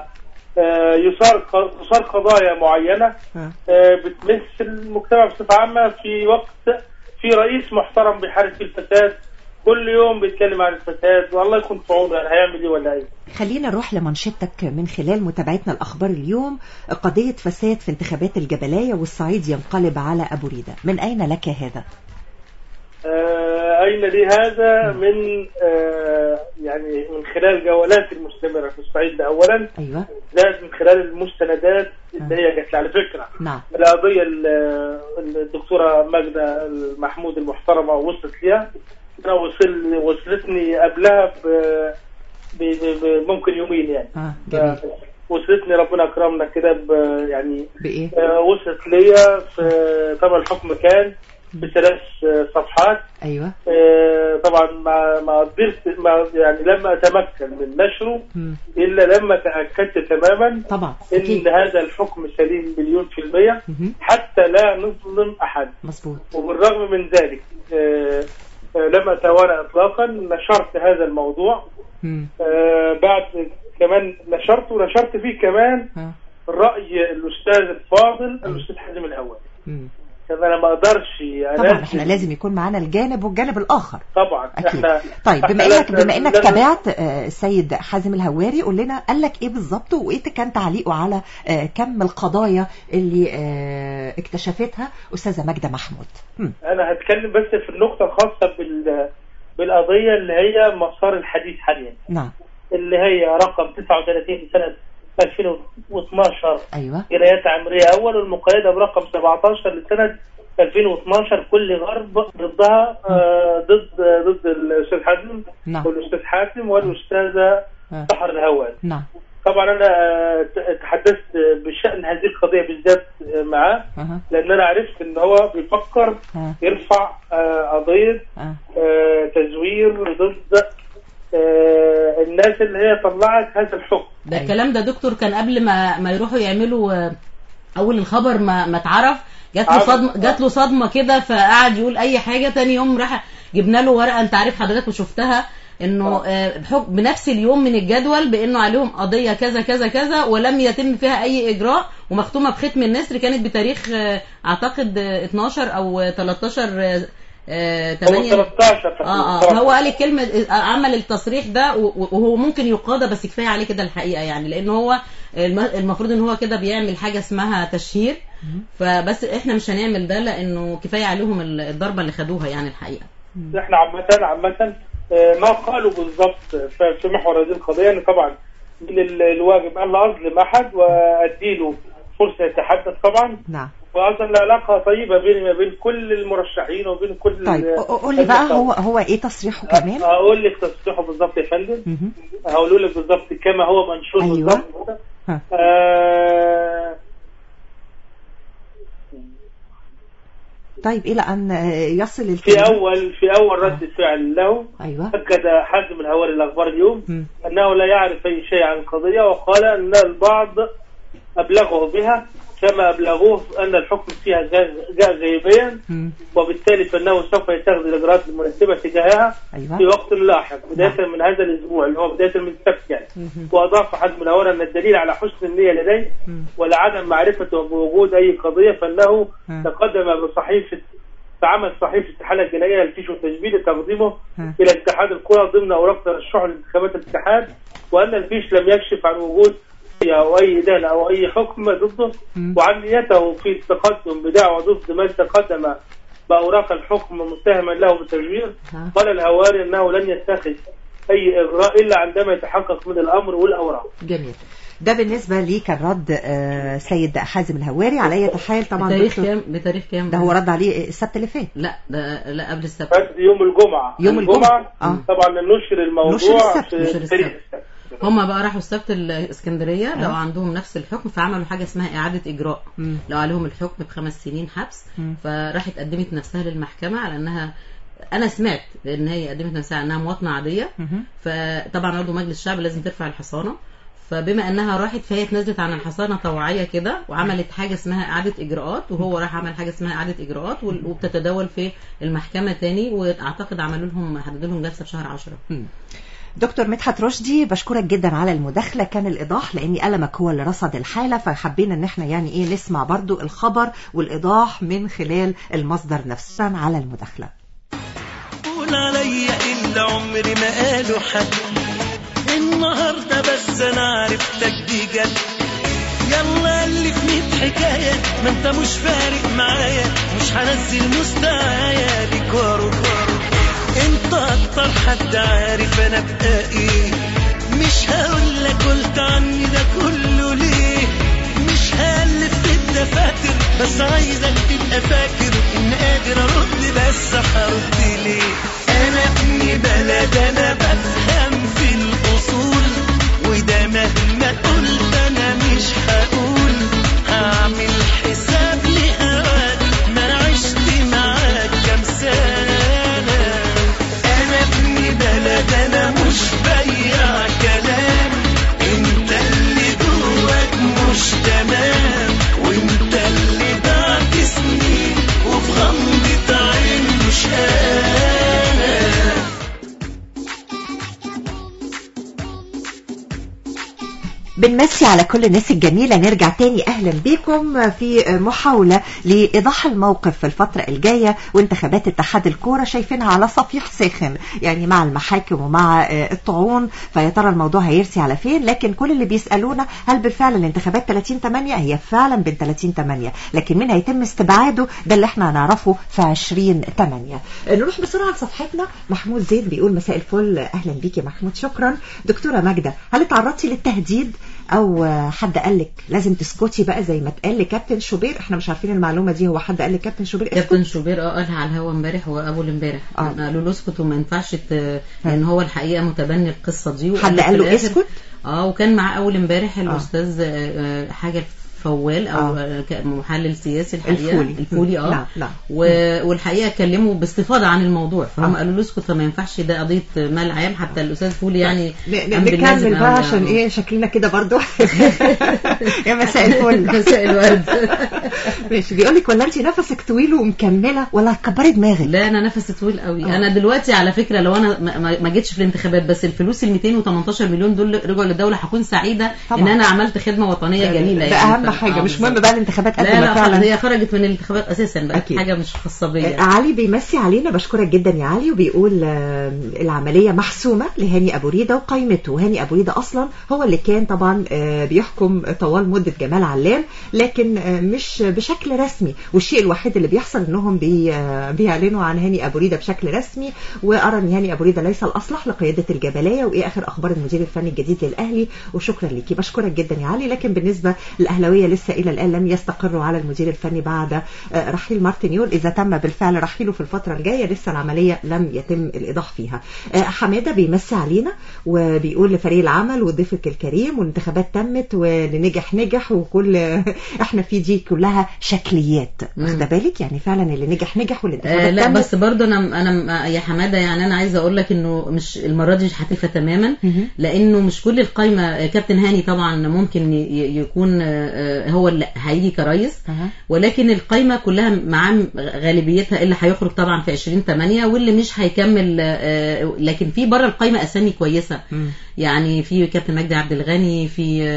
يصار تصار قضايا معينه بتمس المجتمع بصفه عامه في وقت في رئيس محترم بيحارب في الفساد كل يوم بيتكلم عن الفساد، والله يكون في عونه، يعني هيعمل ايه ولا ايه. خلينا نروح لمنشطتك من خلال متابعتنا الاخبار اليوم. قضيه فساد في انتخابات الجبلايه والصعيد ينقلب على ابو ريده، من اين لك هذا؟ آه اين لي هذا؟ م. من آه يعني من خلال جولاتي المستمره في الصعيد ده اولا. ايوه. زائد من خلال المستندات اللي هي جت على فكره. نعم. القضيه الدكتوره ماجده المحمود المحترمه وصلت ليها، أنا وصل وصلتني قبلها ب... ب... ب... ممكن يومين يعني. اه جميل. وصلتني ربنا أكرمنا كده ب... يعني بإيه؟ آه وصلت ليا في طبعا الحكم كان بثلاث صفحات. أيوة. آه طبعا ما ما قدرت ما يعني لما أتمكن من نشره م. إلا لما تأكدت تماما طبعا إن أكيد. هذا الحكم سليم مليون في المية حتى لا نظلم أحد. مظبوط. وبالرغم من ذلك آه لم أتوانى إطلاقا، نشرت هذا الموضوع. آه بعد كمان نشرت ونشرت فيه كمان ها. رأي الأستاذ الفاضل الأستاذ حازم الهواري. أنا ما أقدرش طبعا احنا لازم يكون معانا الجانب والجانب الآخر طبعا أكيد. احنا طيب بما انك بما انك تابعت السيد حازم الهواري، قول لنا قال لك ايه بالظبط، وايه كان تعليقه على كم القضايا اللي اكتشفتها أستاذة ماجدة محمود؟ هم. انا هتكلم بس في النقطة الخاصة بال بالقضية اللي هي مسار الحديث حاليا. نعم. اللي هي رقم تسعة وثلاثين سنة ألفين واثناشر. ايوه. جنايات عمرية اول، والمقيدة برقم سبعة عشر لسنة ألفين واثناشر كل غرب ضدها آه ضد ضد الاستاذ حازم. نعم. والاستاذ حازم والاستاذة سحر الهواري. نعم. طبعا انا تحدثت بشأن هذه القضية بالذات معاه أه. لان انا عرفت ان هو بيفكر أه. يرفع قضية أه. تزوير ضد الناس اللي هي طلعت هذا الحكم. ده الكلام ده دكتور كان قبل ما ما يروحوا يعملوا اول الخبر ما ما اتعرف، جات له صدمه جات له صدمه كده، فقعد يقول اي حاجه. تاني يوم راح جبنا له ورقه، انت عارف حضرتك وشفتها، انه بحكم بنفس اليوم من الجدول بانه عليهم قضيه كذا كذا كذا ولم يتم فيها اي اجراء، ومختومه بختم النسر كانت بتاريخ اعتقد اتناشر او تلتاشر ثمانية اه اه هو قال الكلمه، عمل التصريح ده، وهو ممكن يقاضى بس كفايه عليه كده الحقيقه يعني، لان هو المفروض ان هو كده بيعمل حاجه اسمها تشهير، فبس احنا مش هنعمل ده لانه كفايه عليهم الضربه اللي خدوها يعني الحقيقه. احنا عامه عامه ما قالوا بالضبط في محور هذه القضيه، ان طبعا من الواجب ان لا اظلم احد واديله فرصه يتحدث طبعا. نعم. وايضا العلاقه طيبه بيني ما بين كل المرشحين وبين كل. طيب قول لي بقى هو هو ايه تصريحه كمان؟ هقول لك تصريحه بالظبط يا فندم. هقول لك بالظبط كما هو منشور. أيوة. بالظبط. آه طيب الى ان يصل الكلام. في اول في اول رد فعل له. ايوه. اكد حازم الهواري الاخبار اليوم م. انه لا يعرف اي شيء عن القضيه، وقال ان البعض ابلغه بها كما ابلغوه ان الحكم فيها جاء غيبيا، وبالتالي فانه سوف يتخذ الاجراءات المناسبه تجاهها. أيوة. في وقت لاحق بدايه من هذا الاسبوع اللي هو بدايه من السبت يعني. واضاف حازم الهواري ان الدليل على حسن النيه لديه ولعدم معرفته بوجود اي قضيه فانه م. تقدم بصحيفه عمل صحيفه الحاله الجنائيه للتفتيش والتجميل لتقديمه الى اتحاد الكره ضمن اوراق ترشحه لانتخابات الاتحاد، وان الفيش لم يكشف عن وجود او اي ادانه او اي حكم ضده، وعن نيته في التقدم بدعوى ضد من تقدم باوراق الحكم متهما له بالتزوير. قال الهواري انه لن يتخذ اي اجراء الا عندما يتحقق من الامر والاوراق. جميل. ده بالنسبة لي كان رد آه سيد حازم الهواري. على اي حال طبعا بتاريخ كام بتاريخ كام ده هو رد عليه السبت اللي فات. لا ده لا قبل السبت، يوم الجمعة. يوم الجمعة آه. طبعا نشر الموضوع نشر في السبت. هم بقى راحوا السبت الاسكندريه آه. لو عندهم نفس الحكم فعملوا حاجه اسمها اعاده اجراء. مم. لو عليهم الحكم بخمس سنين حبس. مم. فراحت قدمت نفسها للمحكمه على انها، انا سمعت ان هي قدمت نفسها انها مواطنه عاديه. مم. فطبعا عضو مجلس الشعب لازم ترفع الحصانه، فبما انها راحت فهي اتنزلت عن الحصانه طوعيه كده وعملت حاجه اسمها اعاده اجراءات، وهو راح عمل حاجه اسمها اعاده اجراءات وبتتداول في المحكمه تاني، واعتقد عملوا لهم حددوا لهم جلسه في شهر عشرة. دكتور مدحت رشدي بشكرك جدا على المداخله، كان الايضاح لاني قلمك هو اللي رصد الحاله، فحبينا ان احنا يعني ايه نسمع برضو الخبر والايضاح من خلال المصدر نفسه. على المداخله. قول عليا الا عمري ما قالوا حد النهارده بس انا عرفتك دي جد. يلا اللي في ميت حكايه ما انت مش فارق معايا، مش هنزل مستوايا ليك وارو انت اكتر حد عارف انا بقى ايه. مش هقول لك قلت عني ده كله ليه، مش هالف في الدفاتر بس عايزك تبقى فاكر ان قادر ارد بس هرد ليه. انا ابن بلد انا بفهم في الاصول، وده مهما قلت انا مش هقول هعمل حساب لهواك ما انا عشت معاك كام سنه. أنا مش بيع كلام، انت اللي جواك مش تمام، وانت اللي بعد سنين وفي غمضة عين مش أنا. بنمسي على كل الناس الجميلة. نرجع تاني أهلا بكم في محاولة لإيضاح الموقف في الفترة الجاية وانتخابات اتحاد الكورة شايفينها على صفيح ساخن، يعني مع المحاكم ومع الطعون، فيا ترى الموضوع هيرسي على فين. لكن كل اللي بيسألونا هل بالفعل الانتخابات ثلاثين ثمانية؟ هي فعلا بين ثلاثين ثمانية، لكن من هيتم استبعاده ده اللي احنا هنعرفه في عشرين ثمانية. نروح بسرعة لصفحتنا. محمود زيد بيقول مساء الفل، أهلا بيك يا محمود. شكرا. دكتورة ماجدة، هل تعرضتي للتهديد او حد قال لك لازم تسكتي بقى زي ما اتقال لكابتن شوبير؟ احنا مش عارفين المعلومه دي، هو حد قال لكابتن شوبير اسكت؟ كابتن شوبير اه قالها على الهوا امبارح واول امبارح آه. قالوا له اسكت وما ينفعش، لان هو الحقيقه متبني القصه دي. حد قال له اسكت؟ اه وكان مع اول امبارح الاستاذ آه. حاجه فوال او آه. محلل سياسي الحقيقه الفولي, الفولي اه لا لا. والحقيقه كلموا باستفاضه عن الموضوع، فهم آه. قالوا له اسكت فما ينفعش، ده قضيه مال عام. حتى الاستاذ فولي يعني نكمل بقى عشان ايه شكلنا كده برضو. يا مساء الفل. مساء الورد. ماشي. بيقول لك ولا انت نفسك طويل ومكمله ولا كبري دماغك؟ لا انا نفسي طويل قوي. آه. انا دلوقتي على فكره لو انا ما جيتش في الانتخابات بس الفلوس ال مئتين وثمانية عشر مليون دول رجعوا للدوله هكون سعيده طبعا. ان انا عملت خدمه وطنيه جميله ده يعني. اهم حاجه، آه مش مهم بقى الانتخابات قد لا ما لا فعلا هي خرجت من الانتخابات اساسا بقى أكيد. حاجه مش خاصه بيا. علي بيمسي علينا، بشكرك جدا يا علي، وبيقول آه العمليه محسومه لهاني ابو ريده وقائمته. هاني ابو ريده اصلا هو اللي كان طبعا آه بيحكم طوال مده جمال علام، لكن آه مش بشكل رسمي، والشيء الوحيد اللي بيحصل انهم بي آه بيعلنوا عن هاني ابو ريده بشكل رسمي. وارى ان هاني ابو ريده ليس الاصلح لقياده الجبليه. وايه اخر اخبار المدير الفني الجديد للاهلي؟ وشكرا ليكي، بشكرك جدا يا علي. لكن بالنسبه للاهلاويه لسه الى الان لم يستقروا على المدير الفني بعد رحيل مارتن يول. اذا تم بالفعل رحيله في الفتره الجايه، لسه العمليه لم يتم الايضاح فيها. حماده بيمسي علينا وبيقول لفريق العمل وضيفك الكريم، والانتخابات تمت واللي نجح نجح، وكل احنا في دي كلها شكليات، واخده بالك؟ يعني فعلا اللي نجح نجح والانتخابات آه لا تمت. بس برضه انا انا يا حماده يعني انا عايزه اقول لك انه مش المره دي مش هتفه تماما، لانه مش كل القايمه. كابتن هاني طبعا ممكن يكون هو اللي هيجي كرئيس، ولكن القايمه كلها معاه غالبيتها اللي هيخرج طبعا في عشرين ثمانية واللي مش هيكمل. لكن في بره القايمه اسامي كويسه، يعني في كابتن مجدي عبد الغني، في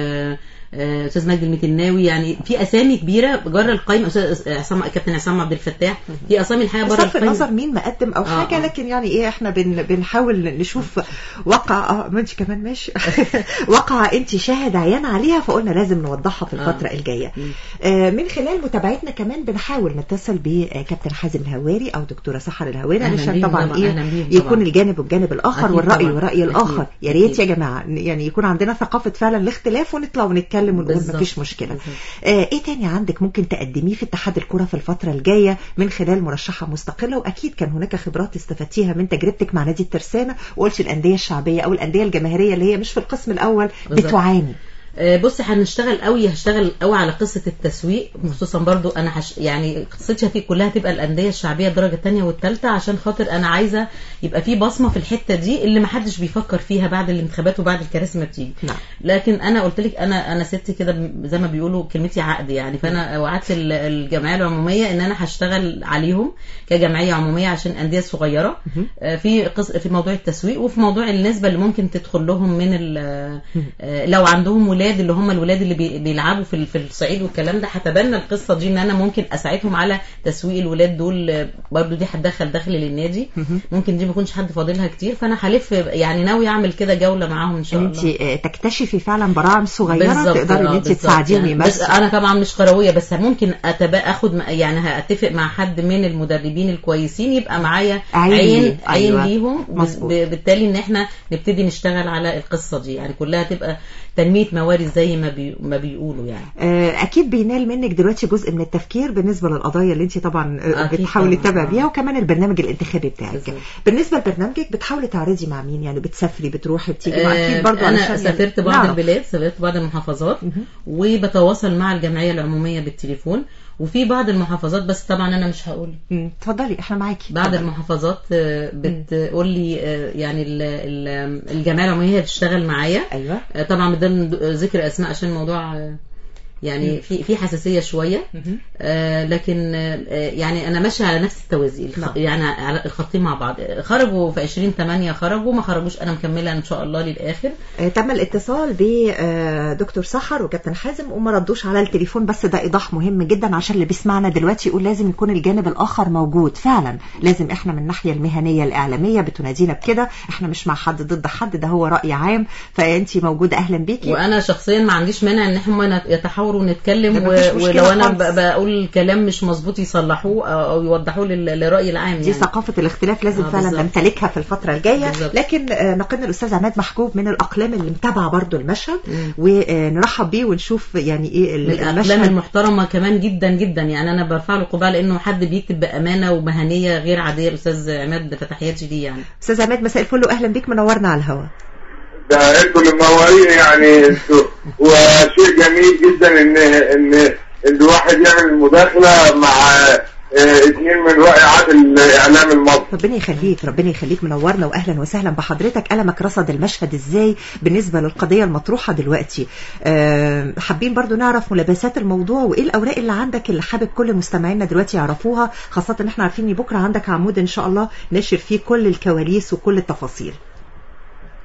استاذ مجدي المتناوي، يعني في اسامي كبيره بره القايمه، استاذ عصام كابتن عصام عبد الفتاح، في اسامي الحقيقه بره القايمه. القايمه بصرف النظر مين مقدم او آه حاجه آه. لكن يعني ايه احنا بن بنحاول نشوف واقع. اه ما انت كمان ماشي واقع انت شاهد عيان عليها، فقلنا لازم نوضحها في الفتره آه. الجايه. آه من خلال متابعتنا كمان بنحاول نتصل بكابتن حازم الهواري او دكتوره سحر الهواري، علشان طبعا, طبعا ايه يكون طبعا. الجانب والجانب الاخر والراي والراي الاخر. يا ريت يا جماعه يعني يكون عندنا ثقافه فعلا الاختلاف، ونطلع ونتكلم ونقول ما فيش مشكله. آه ايه تاني عندك ممكن تقدميه في اتحاد الكره في الفتره الجايه من خلال مرشحه مستقله؟ واكيد كان هناك خبرات استفدتيها من تجربتك مع نادي الترسانه، وقلت الانديه الشعبيه او الانديه الجماهيريه اللي هي مش في القسم الاول بتعاني. بصي هنشتغل قوي هشتغل قوي على قصه التسويق، خصوصا برضو انا هش يعني قصتي فيه كلها تبقى الانديه الشعبيه الدرجه الثانيه والثالثه، عشان خاطر انا عايزه يبقى في بصمه في الحته دي اللي ما حدش بيفكر فيها بعد الانتخابات وبعد الكراسي ما بتيجي. نعم. لكن انا قلت لك انا انا ست كده زي ما بيقولوا كلمتي عقد يعني، فانا وعدت الجمعيه العموميه ان انا هشتغل عليهم كجمعيه عموميه عشان انديه صغيره في قص... في موضوع التسويق، وفي موضوع النسبه اللي ممكن تدخل لهم من لو عندهم ولاد اللي هم الولاد اللي بيلعبوا في في الصعيد والكلام ده، هتبنى القصه دي ان انا ممكن اساعدهم على تسويق الولاد دول. برضو دي هتدخل دخل للنادي، ممكن دي ما يكونش حد فاضلها كتير، فانا هلف يعني ناوي اعمل كده جوله معاهم ان شاء الله. انت تكتشفي فعلا براعم صغيره تقدري ان انت تساعديهم يعني. بس انا طبعا مش قرويه، بس ممكن اتبقى اخد يعني هاتفق مع حد من المدربين الكويسين يبقى معايا عين عين, عين أيوة. ليهم، بالتالي ان احنا نبتدي نشتغل على القصه دي، يعني كلها تبقى تنميه موارد زي ما بي ما بيقولوا يعني. اكيد بينال منك دلوقتي جزء من التفكير بالنسبه للقضايا اللي انت طبعا بتحاولي تتابعي بيها، وكمان البرنامج الانتخابي بتاعك. بالزبط. بالنسبه لبرنامجك بتحاولي تعرضي مع مين؟ يعني بتسافري بتروحي بتيجي مع اكيد برضو؟ انا سافرت بعض نعرف. البلاد، سافرت بعض المحافظات وبتواصل مع الجمعيه العموميه بالتليفون، وفي بعض المحافظات بس طبعا انا مش هقول. اتفضلي احنا معاكي. بعض المحافظات بتقول لي يعني الجمعيه العموميه هي بتشتغل معايا. ايوه طبعا بدون ذكر اسماء عشان الموضوع يعني مم. في في حساسيه شويه، آه لكن آه يعني انا ماشيه على نفس التوازي الخ... يعني على الخطين مع بعض. خرجوا في عشرين ثمانية خرجوا، ما خرجوش انا مكمله ان شاء الله للاخر. آه تم الاتصال بدكتور سحر وكابتن حازم وما ردوش على التليفون، بس ده ايضاح مهم جدا عشان اللي بيسمعنا دلوقتي يقول لازم يكون الجانب الاخر موجود فعلا. لازم احنا من الناحيه المهنيه الاعلاميه بتنادينا بكده، احنا مش مع حد ضد حد، ده هو راي عام، فانت موجوده اهلا بيكي. وانا شخصيا ما عنديش مانع ان هم يتحاوروا ونتكلم، ولو انا بقول كلام مش مظبوط يصلحوه او يوضحوه للراي العام يعني. دي ثقافه الاختلاف لازم آه فعلا نمتلكها في الفتره الجايه. بالزبط. لكن نقلنا الاستاذ عماد محجوب من الاقلام اللي متابعه برضو المشهد، ونرحب بيه ونشوف يعني ايه الاقلام المحترمه كمان جدا جدا، يعني انا برفع له قبعه لانه حد بيكتب بامانه ومهنيه غير عاديه. الاستاذ عماد فتحياتي ليه يعني. استاذ عماد مساء الفل واهلا بيك، منورنا على الهواء. ده انتوا اللي منورين يعني انتوا، وشيء جميل جدا ان ان الواحد يعمل مداخله مع اثنين من رائعات الاعلام المصري. ربنا يخليك ربنا يخليك، منورنا واهلا وسهلا بحضرتك. قلمك رصد المشهد ازاي بالنسبه للقضيه المطروحه دلوقتي؟ أه حابين برضو نعرف ملابسات الموضوع وايه الاوراق اللي عندك اللي حابب كل مستمعينا دلوقتي يعرفوها، خاصه ان احنا عارفين ان بكره عندك عمود ان شاء الله ناشر فيه كل الكواليس وكل التفاصيل.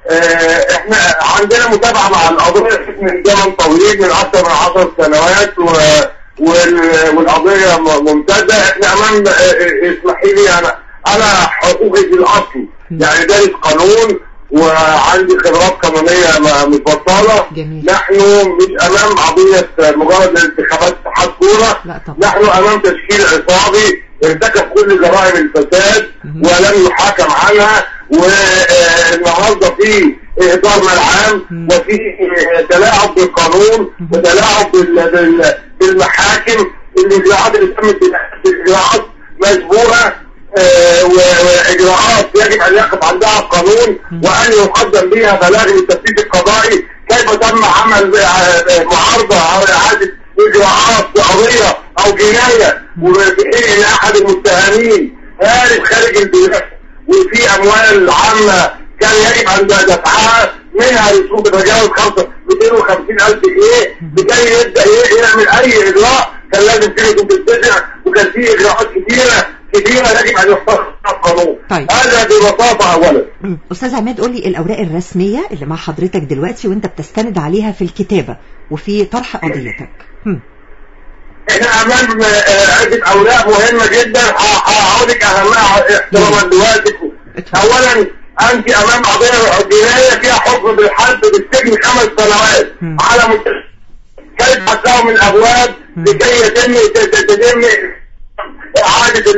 آه، احنا عندنا متابعه مع القضيه من زمن طويل، من اكثر من عشر سنوات، و... وال... والقضيه ممتده. احنا امام آه، اسمحي لي، انا انا حقوقي في الاصل يعني دارس قانون وعندي خبرات قانونيه مش بطاله. نحن مش امام قضيه مجرد انتخابات اتحاد كوره، نحن امام تشكيل عصابي ارتكب كل جرائم الفساد ولم يحاكم عنها، والنهارده في اهدار ملعام وفي تلاعب بالقانون وتلاعب بالمحاكم. الاجراءات اللي تمت اجراءات مسبوقه واجراءات يجب ان يقف عندها القانون وان يقدم بها بلاغ للتفتيش القضائي. كيف تم عمل معارضه او اعاده اجراءات قضيه او جنايه وفي حين ان احد المتهمين هارب خارج البلاد وفي اموال عامه كان يجب ان دفعها منها رسوم تتجاوز مئتين وخمسين الف جنيه لكي يبدا يعمل اي اجراء كان لازم فيه تتسجع، وكان فيه اجراءات كثيره كثيره يجب ان يحترم القانون. طيب. هذا ببساطه اولا. استاذ عماد، قول لي الاوراق الرسميه اللي مع حضرتك دلوقتي وانت بتستند عليها في الكتابه وفي طرح قضيتك. احنا امام عده اوراق مهمه جدا، هقول لك اهمها احتراما دلوقتي. اولا انت امام قضيه جنايه فيها حكم بالحبس بالسجن خمس سنوات على مستوى كيف حتى من الابواب لكي يتم تتم اعاده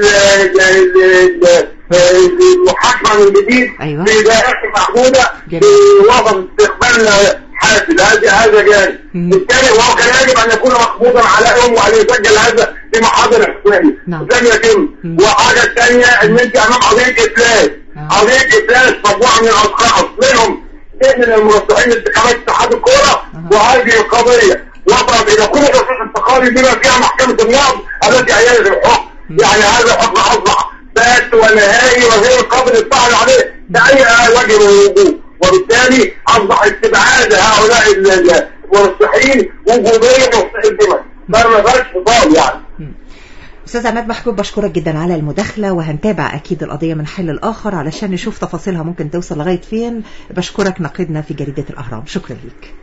المحاكمه من جديد في دائره محدوده بوسط استقبال حاسد. هذا هذا جانب. الثاني وهو كان يجب ان يكون مقبوضا على يوم وان يسجل هذا في محاضر حكوميه لم يتم. وحاجه الثانيه ان انت امام قضيه افلاس، قضيه افلاس مجموعه من الاشخاص منهم اثنين من المرشحين لانتخابات اتحاد الكوره، وهذه القضيه وصلت الى كل الرصاص الانتقالي بما فيها محكمه النقض التي ايدت الحكم. يعني هذا الحكم اصبح بات ونهائي وغير قابل للطعن عليه باي وجه من الوجوه، وبالتالي اصبح استبعاد هؤلاء المرشحين وجوديه مستقبلا ما ما فيهاش فضال يعني. استاذ عماد محجوب، بشكرك جدا على المداخله، وهنتابع اكيد القضيه من حل الاخر علشان نشوف تفاصيلها ممكن توصل لغايه فين. بشكرك ناقدنا في جريده الاهرام، شكرا ليك.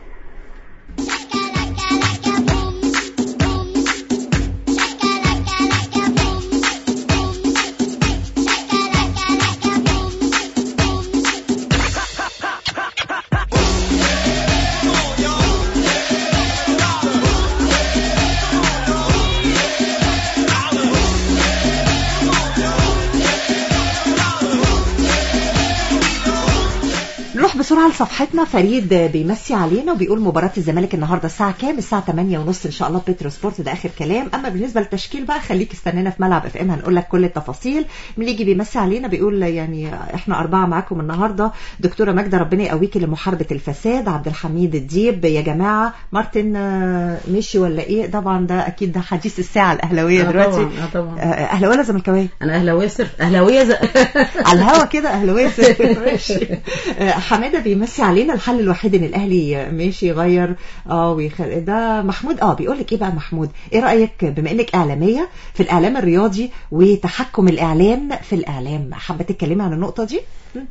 بسرعة لصفحتنا. فريد بيمسي علينا وبيقول مباراة الزمالك النهاردة الساعة كام؟ الساعة ثمانية ونص إن شاء الله بيترو سبورت، ده آخر كلام. أما بالنسبة للتشكيل بقى خليك استنانا في ملعب اف ام، هنقول لك كل التفاصيل. مليجي بيمسي علينا بيقول يعني احنا أربعة معاكم النهاردة. دكتورة ماجدة ربنا يقويكي لمحاربة الفساد. عبد الحميد الديب يا جماعة مارتن ماشي ولا إيه؟ طبعا ده أكيد ده حديث الساعة الأهلاوية دلوقتي. اه طبعا. أهلاوية ولا زملكاوية؟ أنا أهلاوية صرف، أهلاوية ز... على الهوا كده أهلاوية صرف. ماشي. حمادة بيمسي علينا الحل الوحيد ان الاهلي ماشي يغير اه ويخل... ده محمود اه بيقول لك ايه بقى محمود؟ ايه رايك بما انك اعلاميه في الاعلام الرياضي وتحكم الاعلام في الاعلام، حابه تتكلمي عن النقطه دي؟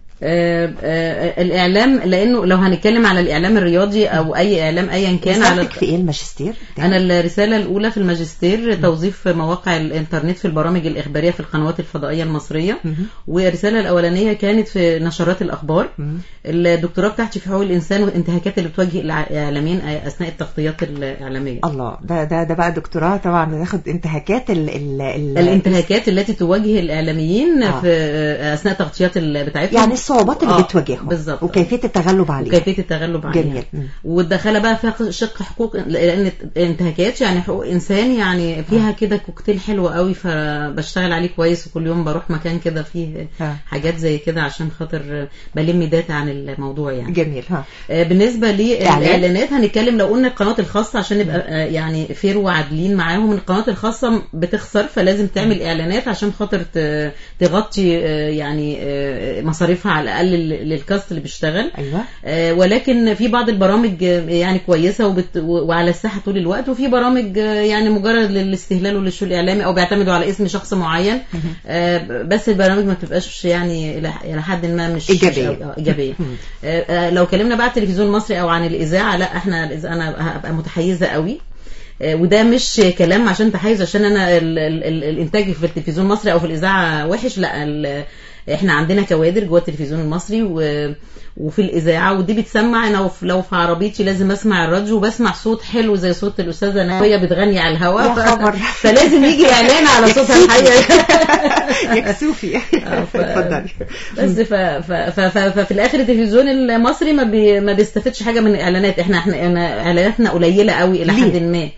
آه آه الإعلام، لأنه لو هنتكلم على الإعلام الرياضي أو أي إعلام أيا كان. على في إيه الماجستير؟ أنا الرسالة الأولى في الماجستير توظيف مواقع الإنترنت في البرامج الإخبارية في القنوات الفضائية المصرية، والرسالة الأولانية كانت في نشرات الأخبار. الدكتوراه بتاعتي في حقوق الإنسان والانتهاكات اللي بتواجه الإعلاميين أثناء التغطيات الإعلامية. الله، ده ده ده بقى دكتوراه طبعا ناخد انتهاكات ال ال ال الانتهاكات التي تواجه الإعلاميين آه. في أثناء التغطيات بتاعتهم، يعني الصعوبات اللي آه. بتواجههم بالظبط، وكيفية التغلب عليها وكيفية التغلب عليها. جميل. والدخله بقى فيها شق حقوق، لان انتهاكات يعني حقوق انسان يعني فيها كده كوكتيل حلو قوي، فبشتغل عليه كويس وكل يوم بروح مكان كده فيه ها. حاجات زي كده عشان خاطر بلم داتا عن الموضوع يعني. جميل. ها. بالنسبه للاعلانات هنتكلم لو قلنا القنوات الخاصه عشان نبقى يعني فير وعادلين معاهم. القنوات الخاصه بتخسر، فلازم تعمل اعلانات عشان خاطر تغطي يعني مصاريفها على الاقل للكاست اللي بيشتغل. ايوه. آه ولكن في بعض البرامج يعني كويسه وبت... وعلى الساحه طول الوقت، وفي برامج يعني مجرد للاستهلال وللشو الاعلامي او بيعتمدوا على اسم شخص معين. آه بس البرامج ما بتبقاش يعني الى حد ما مش ايجابيه. ايجابيه. لو كلمنا بقى التلفزيون المصري او عن الاذاعه، لا احنا انا هبقى متحيزه قوي، وده مش كلام عشان تحيز عشان انا ال ال ال الانتاج في التلفزيون المصري او في الاذاعه وحش، لا احنا عندنا كوادر جوه التلفزيون المصري و وفي الاذاعه، ودي بتسمع. انا لو في عربيتي لازم اسمع الراديو وبسمع صوت حلو زي صوت الاستاذه ناويه بتغني على الهواء، ف... فلازم يجي اعلان على صوتها الحقيقي يكسوفي. اتفضلي. بس ف... ف... ف... ف... ففي الاخر التلفزيون المصري ما, بي... ما بيستفدش حاجه من الاعلانات. احنا احنا اعلاناتنا قليله قوي الى حد ما.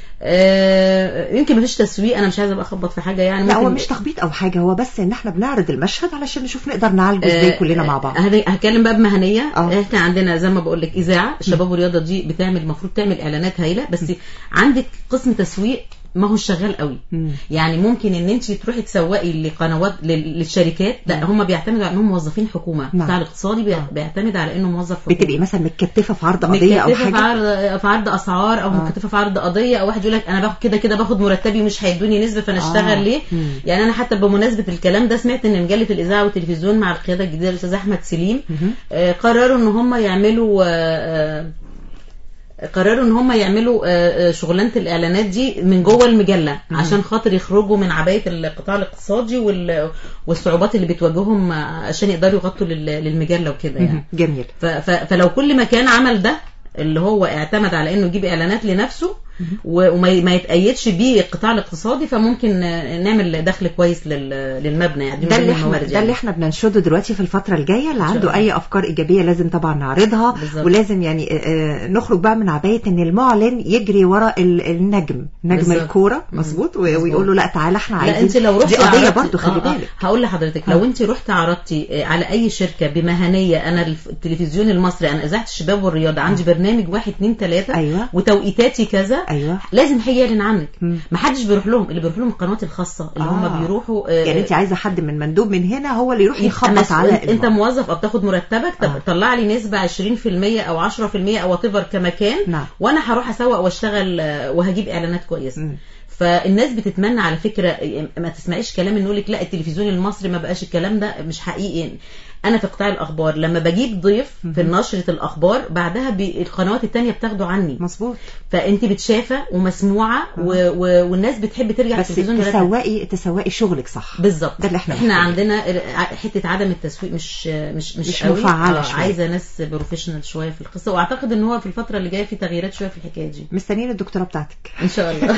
آه يمكن مفيش تسويق، انا مش عايزه ابقى اخبط في حاجه يعني. لا هو مش تخبيط او حاجه، هو بس ان احنا بنعرض المشهد علشان نشوف نقدر نعالجه ازاي آه كلنا مع بعض. هتكلم بقى بمهنيه. أوه. احنا عندنا زي ما بقول لك اذاعه الشباب والرياضه دي بتعمل، المفروض تعمل اعلانات هايله، بس عندك قسم تسويق ما هو شغال قوي. مم. يعني ممكن ان انت تروحي تسوقي لقنوات للشركات، لا هم بيعتمدوا على انهم موظفين حكومه. نعم. بتاع الاقتصادي بيعتمد على انه موظف حكومه. بتبقي مثلا متكتفه في عرض قضيه او حاجه، في عرض في عرض اسعار او آه. متكتفه في عرض قضيه، او واحد يقول لك انا باخد كده كده باخد مرتبي ومش هيدوني نسبه فانا اشتغل آه. ليه؟ مم. يعني انا حتى بمناسبه الكلام ده سمعت ان مجله الاذاعه والتلفزيون مع القياده الجديده الاستاذ احمد سليم آه قرروا ان هم يعملوا آه قرروا ان هم يعملوا شغلانه الاعلانات دي من جوه المجله عشان خاطر يخرجوا من عبايه القطاع الاقتصادي والصعوبات اللي بتواجههم عشان يقدروا يغطوا للمجله وكده يعني. جميل. فلو كل مكان عمل ده اللي هو اعتمد على انه يجيب اعلانات لنفسه وما يتأيدش بيه القطاع الاقتصادي، فممكن نعمل دخل كويس للمبنى يعني. ده اللي احنا ده اللي احنا بننشده دلوقتي في الفتره الجايه. اللي عنده اي افكار ايجابيه لازم طبعا نعرضها. بالزبط. ولازم يعني نخرج بقى من عبايه ان المعلن يجري وراء النجم نجم الكوره مظبوط ويقول له لا تعالى احنا عايزين. انت لو رحتي دي قضيه برضه خلي بالك. هقول لحضرتك لو انت رحتي عرضتي على اي شركه بمهنيه، انا التلفزيون المصري انا اذاعه الشباب والرياضه عندي برنامج واحد اتنين تلاته أيوة. وتوقيتاتي كذا. أيوة. لازم هي يعلن عنك. ما حدش بيروح لهم، اللي بيروح لهم القنوات الخاصه اللي آه. هم بيروحوا آه يعني انت عايزه حد من مندوب من هنا هو اللي يروح يخبط على انت موظف او بتاخد مرتبك. طب آه. طلع لي نسبه عشرين في المية او عشرة في المية او واتيفر كمكان. نعم. وانا هروح اسوق واشتغل وهجيب اعلانات كويسه. م. فالناس بتتمنى على فكره ما تسمعيش كلام انه لك لا التلفزيون المصري ما بقاش الكلام ده مش حقيقي. انا في قطاع الاخبار لما بجيب ضيف في نشره الاخبار بعدها القنوات التانية بتاخده عني مظبوط. فانت بتشافه ومسموعه و... و... والناس بتحب ترجع بس تسوقي تسوقي شغلك صح. بالظبط. ده اللي احنا احنا عندنا حته عدم التسويق مش مش مش, مش مفعله شويه. عايزه ناس بروفيشنال شويه في القصه، واعتقد ان هو في الفتره اللي جايه في تغييرات شويه في الحكايه دي. مستنيين الدكتوراه بتاعتك ان شاء الله.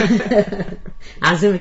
اعزمك.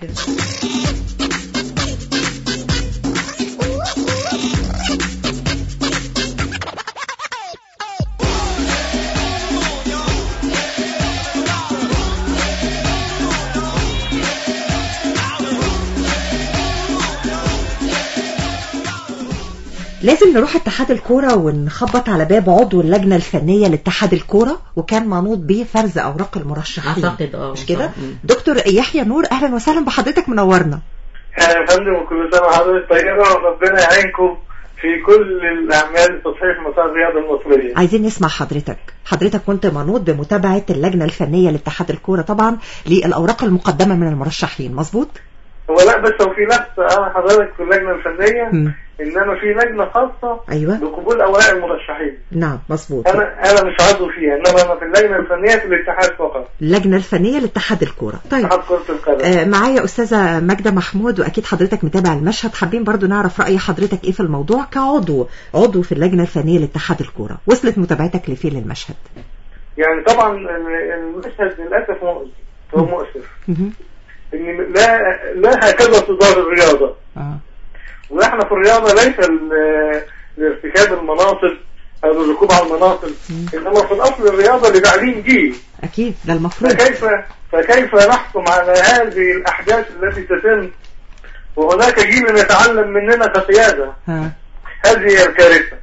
لازم نروح اتحاد الكوره ونخبط على باب عضو اللجنه الفنيه لاتحاد الكوره، وكان منوط به فرز اوراق المرشحين. اعتقد اه مش كده؟ دكتور يحيى نور اهلا وسهلا بحضرتك، منورنا. اهلا يا فندم، وكل سنه وحضرتك طيبه وربنا يعينكم في كل الاعمال تصحيح مسار الرياضه المصريه. عايزين نسمع حضرتك. حضرتك كنت منوط بمتابعه اللجنه الفنيه لاتحاد الكوره طبعا للاوراق المقدمه من المرشحين، مظبوط؟ هو لا بس هو في لفظ انا حضرتك في اللجنه الفنيه م. انما في لجنه خاصه أيوة. لقبول اوراق المرشحين. نعم مظبوط. انا انا مش عضو فيها، انما انا في اللجنه الفنيه في الاتحاد فقط. اللجنه الفنيه لاتحاد الكوره. طيب اتحاد كره القدم. آه معايا استاذه ماجده محمود، واكيد حضرتك متابع المشهد، حابين برضو نعرف راي حضرتك ايه في الموضوع كعضو عضو في اللجنه الفنيه لاتحاد الكوره. وصلت متابعتك لفين للمشهد؟ يعني طبعا المشهد للاسف مؤسف، هو مؤسف. ان لا لا هكذا تدار الرياضه. اه واحنا في الرياضه ليس لارتكاب المناصب او الركوب على المناصب، انما في الاصل الرياضه لتعليم جيل. اكيد ده المفروض. فكيف فكيف نحكم على هذه الاحداث التي تتم وهناك جيل يتعلم مننا كقياده؟ ها. هذه هي الكارثه.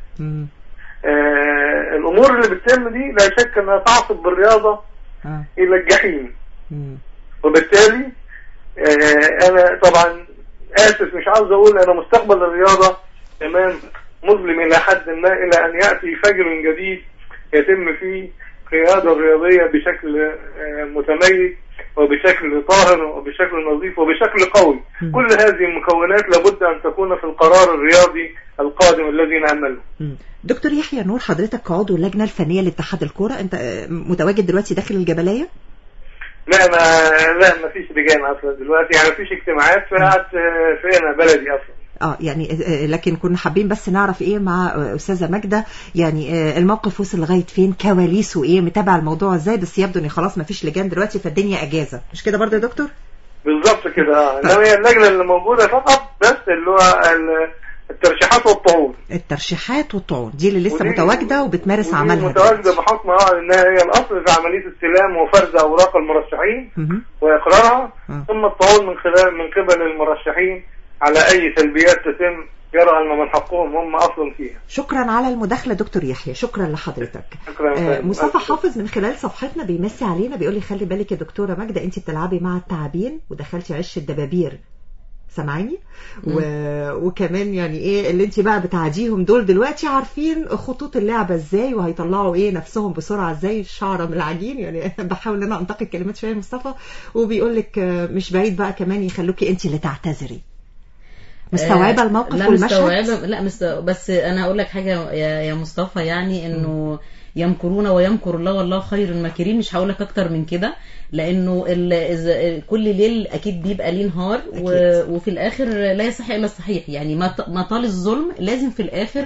آه الامور اللي بتتم دي لا شك انها تعصب بالرياضه ها. الى الجحيم. مم. وبالتالي آه انا طبعا اسف مش عاوز اقول انا مستقبل الرياضه تمام مظلم الى حد ما، الى ان ياتي فجر جديد يتم فيه قياده الرياضيه بشكل آه متميز وبشكل طاهر وبشكل نظيف وبشكل قوي. م. كل هذه المكونات لابد أن تكون في القرار الرياضي القادم الذي نأمله. دكتور يحيى نور، حضرتك عضو اللجنة الفنية لاتحاد الكرة، أنت متواجد دلوقتي داخل الجبلية؟ لا ما لا ما فيش لجان أصلا دلوقتي، يعني ما فيش اجتماعات فقعدت في أنا بلدي أصلا. اه يعني لكن كنا حابين بس نعرف ايه مع استاذه ماجده، يعني الموقف وصل لغايه فين، كواليسه ايه، متابع الموضوع ازاي؟ بس يبدو ان خلاص ما فيش لجان دلوقتي فالدنيا اجازه، مش كده برضه يا دكتور؟ بالظبط كده. اه انما هي اللجنه اللي موجوده فقط بس اللي هو الترشيحات والطعون. الترشيحات والطعون دي اللي لسه متواجده وبتمارس عملها. متواجده بحكم اه انها هي الاصل في عمليه استلام وفرز اوراق المرشحين واقرارها، ثم الطعون من خلال من قبل المرشحين على أي سلبيات تتم يرى أن من حقهم هم أصلا فيها. شكرا على المداخلة دكتور يحيى، شكرا لحضرتك. شكرا. آه مصطفى حافظ من خلال صفحتنا بيمسي علينا بيقول لي خلي بالك يا دكتورة ماجدة أنت بتلعبي مع التعابين ودخلتي عش الدبابير، سامعيني؟ و... وكمان يعني ايه اللي انت بقى بتعاديهم دول دلوقتي عارفين خطوط اللعبة ازاي وهيطلعوا ايه نفسهم بسرعة ازاي الشعرة من العجين، يعني بحاول ان انا انتقي كلمات شوية مصطفى. وبيقول لك مش بعيد بقى كمان يخلوكي انت اللي تعتذري. مستوعبة الموقف لا والمشهد؟ مستوعبة لا مستوعبة. بس أنا أقول لك حاجة يا, يا مصطفى، يعني إنه يمكرون ويمكر الله والله خير الماكرين. مش هقول لك أكتر من كده، لأنه ال كل ليل أكيد بيبقى ليه نهار، وفي الآخر لا يصح إلا الصحيح. يعني ما طال الظلم لازم في الآخر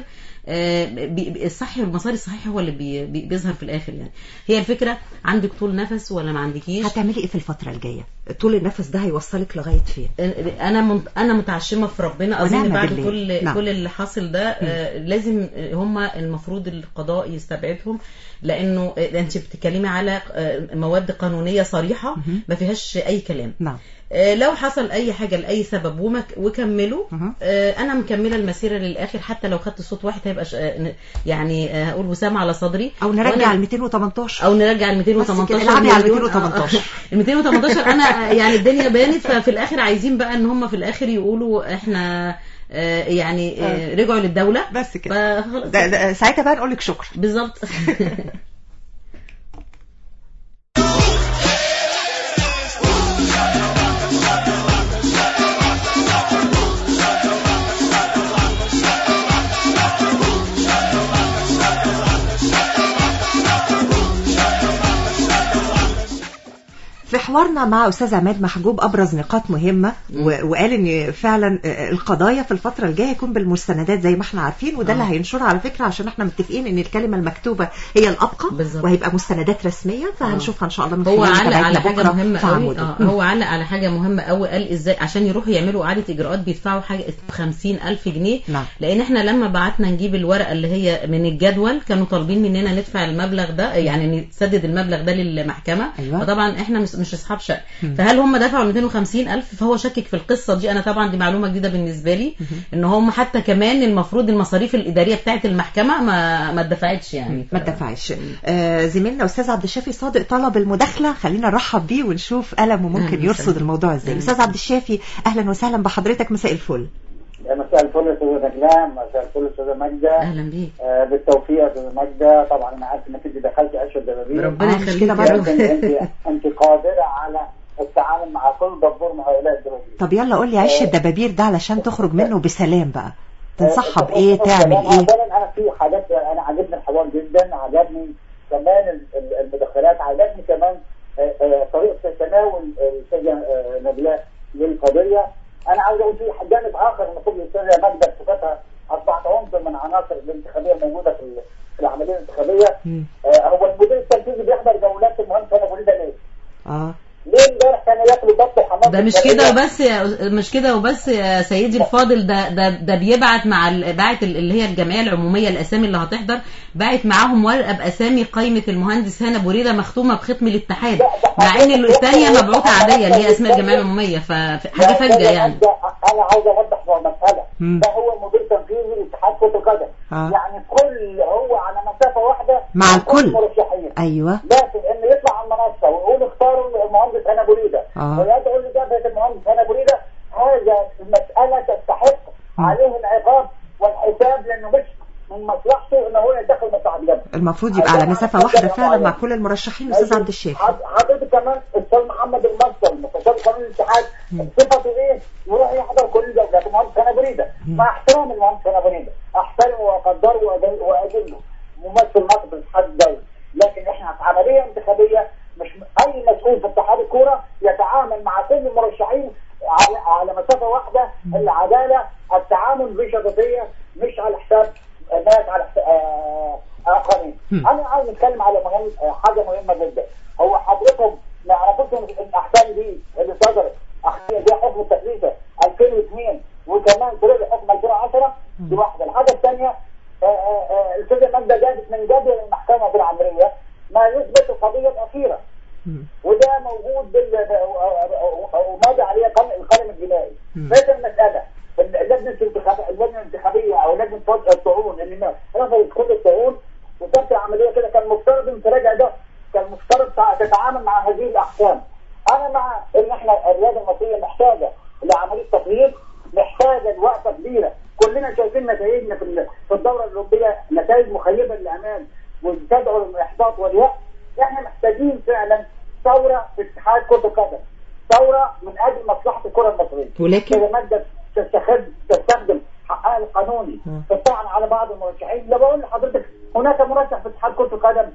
الصحي والمسار الصحيح هو اللي بيظهر في الاخر. يعني هي الفكره عندك طول نفس ولا ما عندكيش؟ هتعملي ايه في الفتره الجايه؟ طول النفس ده هيوصلك لغايه فين؟ انا انا متعشمه في ربنا اظن بعد كل نعم. كل اللي حاصل ده آه لازم هم المفروض القضاء يستبعدهم، لانه انت بتتكلمي على مواد قانونيه صريحه ما فيهاش اي كلام. نعم. لو حصل اي حاجه لاي سبب ومك وكملوا أه. انا مكمله المسيره للاخر، حتى لو خدت صوت واحد هيبقى يعني هقول وسام على صدري، او نرجع ال مئتين وتمنتاشر او نرجع ال مئتين وتمنتاشر العبي على مئتين وتمنتاشر ال مئتين وتمنتاشر انا يعني الدنيا بانت. ففي الاخر عايزين بقى ان هم في الاخر يقولوا احنا آه يعني آه رجعوا للدوله بس كده، ساعتها بقى نقول لك شكرا. بالظبط. في حوارنا مع أستاذ عماد محجوب أبرز نقاط مهمة، وقال إن فعلا القضايا في الفترة الجاية يكون بالمستندات زي ما احنا عارفين، وده اللي هينشرها على فكرة عشان احنا متفقين إن الكلمة المكتوبة هي الأبقى بالزبط. وهيبقى مستندات رسمية، فهنشوفها إن شاء الله من خلال هو علق على حاجة مهمة قوي. آه هو علق على حاجة مهمة قوي، قال إزاي عشان يروحوا يعملوا إعادة إجراءات بيدفعوا حاجة خمسين ألف جنيه. نعم. لأن احنا لما بعتنا نجيب الورقة اللي هي من الجدول كانوا طالبين مننا ندفع المبلغ ده، يعني نسدد المبلغ ده للمحكمة. أيوة. فطبعا احنا مش أصحاب شقة، فهل هم دفعوا مئتين وخمسين ألف؟ فهو شكك في القصة دي. أنا طبعا دي معلومة جديدة بالنسبة لي، إن هم حتى كمان المفروض المصاريف الإدارية بتاعة المحكمة ما ما اتدفعتش، يعني ما اتدفعش. آه زميلنا أستاذ عبد الشافي صادق طلب المداخلة، خلينا نرحب بيه ونشوف ألمه ممكن يرصد الموضوع ازاي. أستاذ عبد الشافي أهلا وسهلا بحضرتك، مساء الفل. مساء الفل يا استاذ نجلاء، مساء الفل يا استاذ ماجده. اهلا بيك. آه بالتوفيق يا استاذ ماجده. طبعا انا عارف انك انت دخلتي عش الدبابير، ربنا يخليك كده برضه. انت انت قادره على التعامل مع كل دبور من هؤلاء الدبابير. طب يلا قول لي عش الدبابير ده علشان تخرج منه بسلام بقى، تنصحها بايه، تعمل ايه؟ اولا انا في حاجات انا عجبني الحوار جدا، عجبني كمان المداخلات، عجبني كمان طريقه تناول الاستاذه نجلاء للقضيه. انا عاوز اقول في جانب اخر المفروض الاستاذه ماجده افتكرتها اصبحت عنصر من عناصر الانتخابيه الموجوده في العمليه الانتخابيه. آه هو المدير التنفيذي بيحضر جولات المهندس انا بقول ده ليه؟ اه ليه امبارح كانوا ياكلوا بط وحمام؟ ده مش كده وبس يا مش كده وبس يا سيدي الفاضل، ده ده ده بيبعت مع باعت اللي هي الجمعيه العموميه الاسامي اللي هتحضر، باعت معاهم ورقه باسامي قائمه المهندس هاني ابو ريده مختومه بختم الاتحاد، مع ان الثانيه مبعوثه عاديه اللي هي اسماء الجمعيه العموميه، فحاجه فجه يعني. انا عاوز اوضح مساله، ده هو مدير تنفيذي لاتحاد كره القدم، يعني كل هو على مسافه واحده مع الكل مرشحين. ايوه، لكن ان يطلع على المنصه ويقول اختاروا المهندس هاني ابو ريده ويدعو لجبهه المهندس هاني ابو ريده، هذا المساله تستحق عليه العقاب والحساب، لانه مش من مصلحته ان هو يدخل مصلحه الجامعه. المفروض يبقى على مسافه واحده فعلا مع كل المرشحين. استاذ عبد الشافي حضرتك كمان الاستاذ محمد المصري مستشار قانون الاتحاد صفته ايه؟ يروح يحضر كل جولات المهندس كنابريده، مع احترام المهندس كنابريده، احترمه واقدره واجله ممثل مصر في الاتحاد الدولي، لكن احنا في عمليه انتخابيه مش اي مسؤول في اتحاد الكوره يتعامل مع كل المرشحين على على مسافه واحده. العداله التعامل بشفافيه مش على حساب ناس على حساب اخرين. انا عايز اتكلم على مهم حاجه مهمه جدا. هو حضرتكم نعرفكم الاحكام دي اللي صدرت احكام دي حكم التكليفه ألفين واثنين وكمان طلع حكم ألفين وعشرة دي واحده. الحاجه الثانيه الاستاذه ماجده جابت من جدول المحكمه بالعمريه ما يثبت القضيه الاخيره، وده موجود بال وماضي عليه القانون الجنائي. فاذا المساله اللجنه الانتخابيه اللجنه الانتخابيه او لجنه فض الطعون اللي رفضت كل الطعون وكانت العمليه كده، كان مفترض ان تراجع ده، كان مفترض تتعامل مع هذه الاحكام. انا مع ان احنا الرياضه المصريه محتاجه لعمليه تطوير، محتاجه لوقفه كبيره. كلنا شايفين نتائجنا في الدوره الاوروبيه نتائج مخيبه للامان وتدعو للاحباط واليأس. احنا محتاجين فعلا ثوره في اتحاد كره القدم، ثوره من اجل مصلحه الكره المصريه. ولكن ماده تستخدم تستخدم حقها القانوني تطعن على بعض المرشحين. لو بقول لحضرتك هناك مرشح في اتحاد كره القدم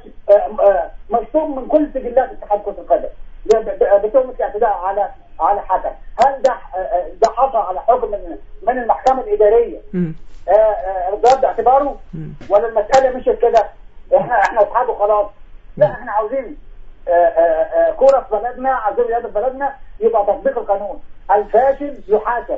مشتوم من كل سجلات اتحاد كره القدم بتهمه الاعتداء على على حكم. هل ده ده حصل على حكم من من المحكمه الاداريه رد اعتباره ولا المساله مشيت كده؟ احنا احنا اتحاد وخلاص. لا، احنا عاوزين كوره في بلدنا، عاوزين رياضه في بلدنا يبقى تطبيق القانون. الفاشل يحاسب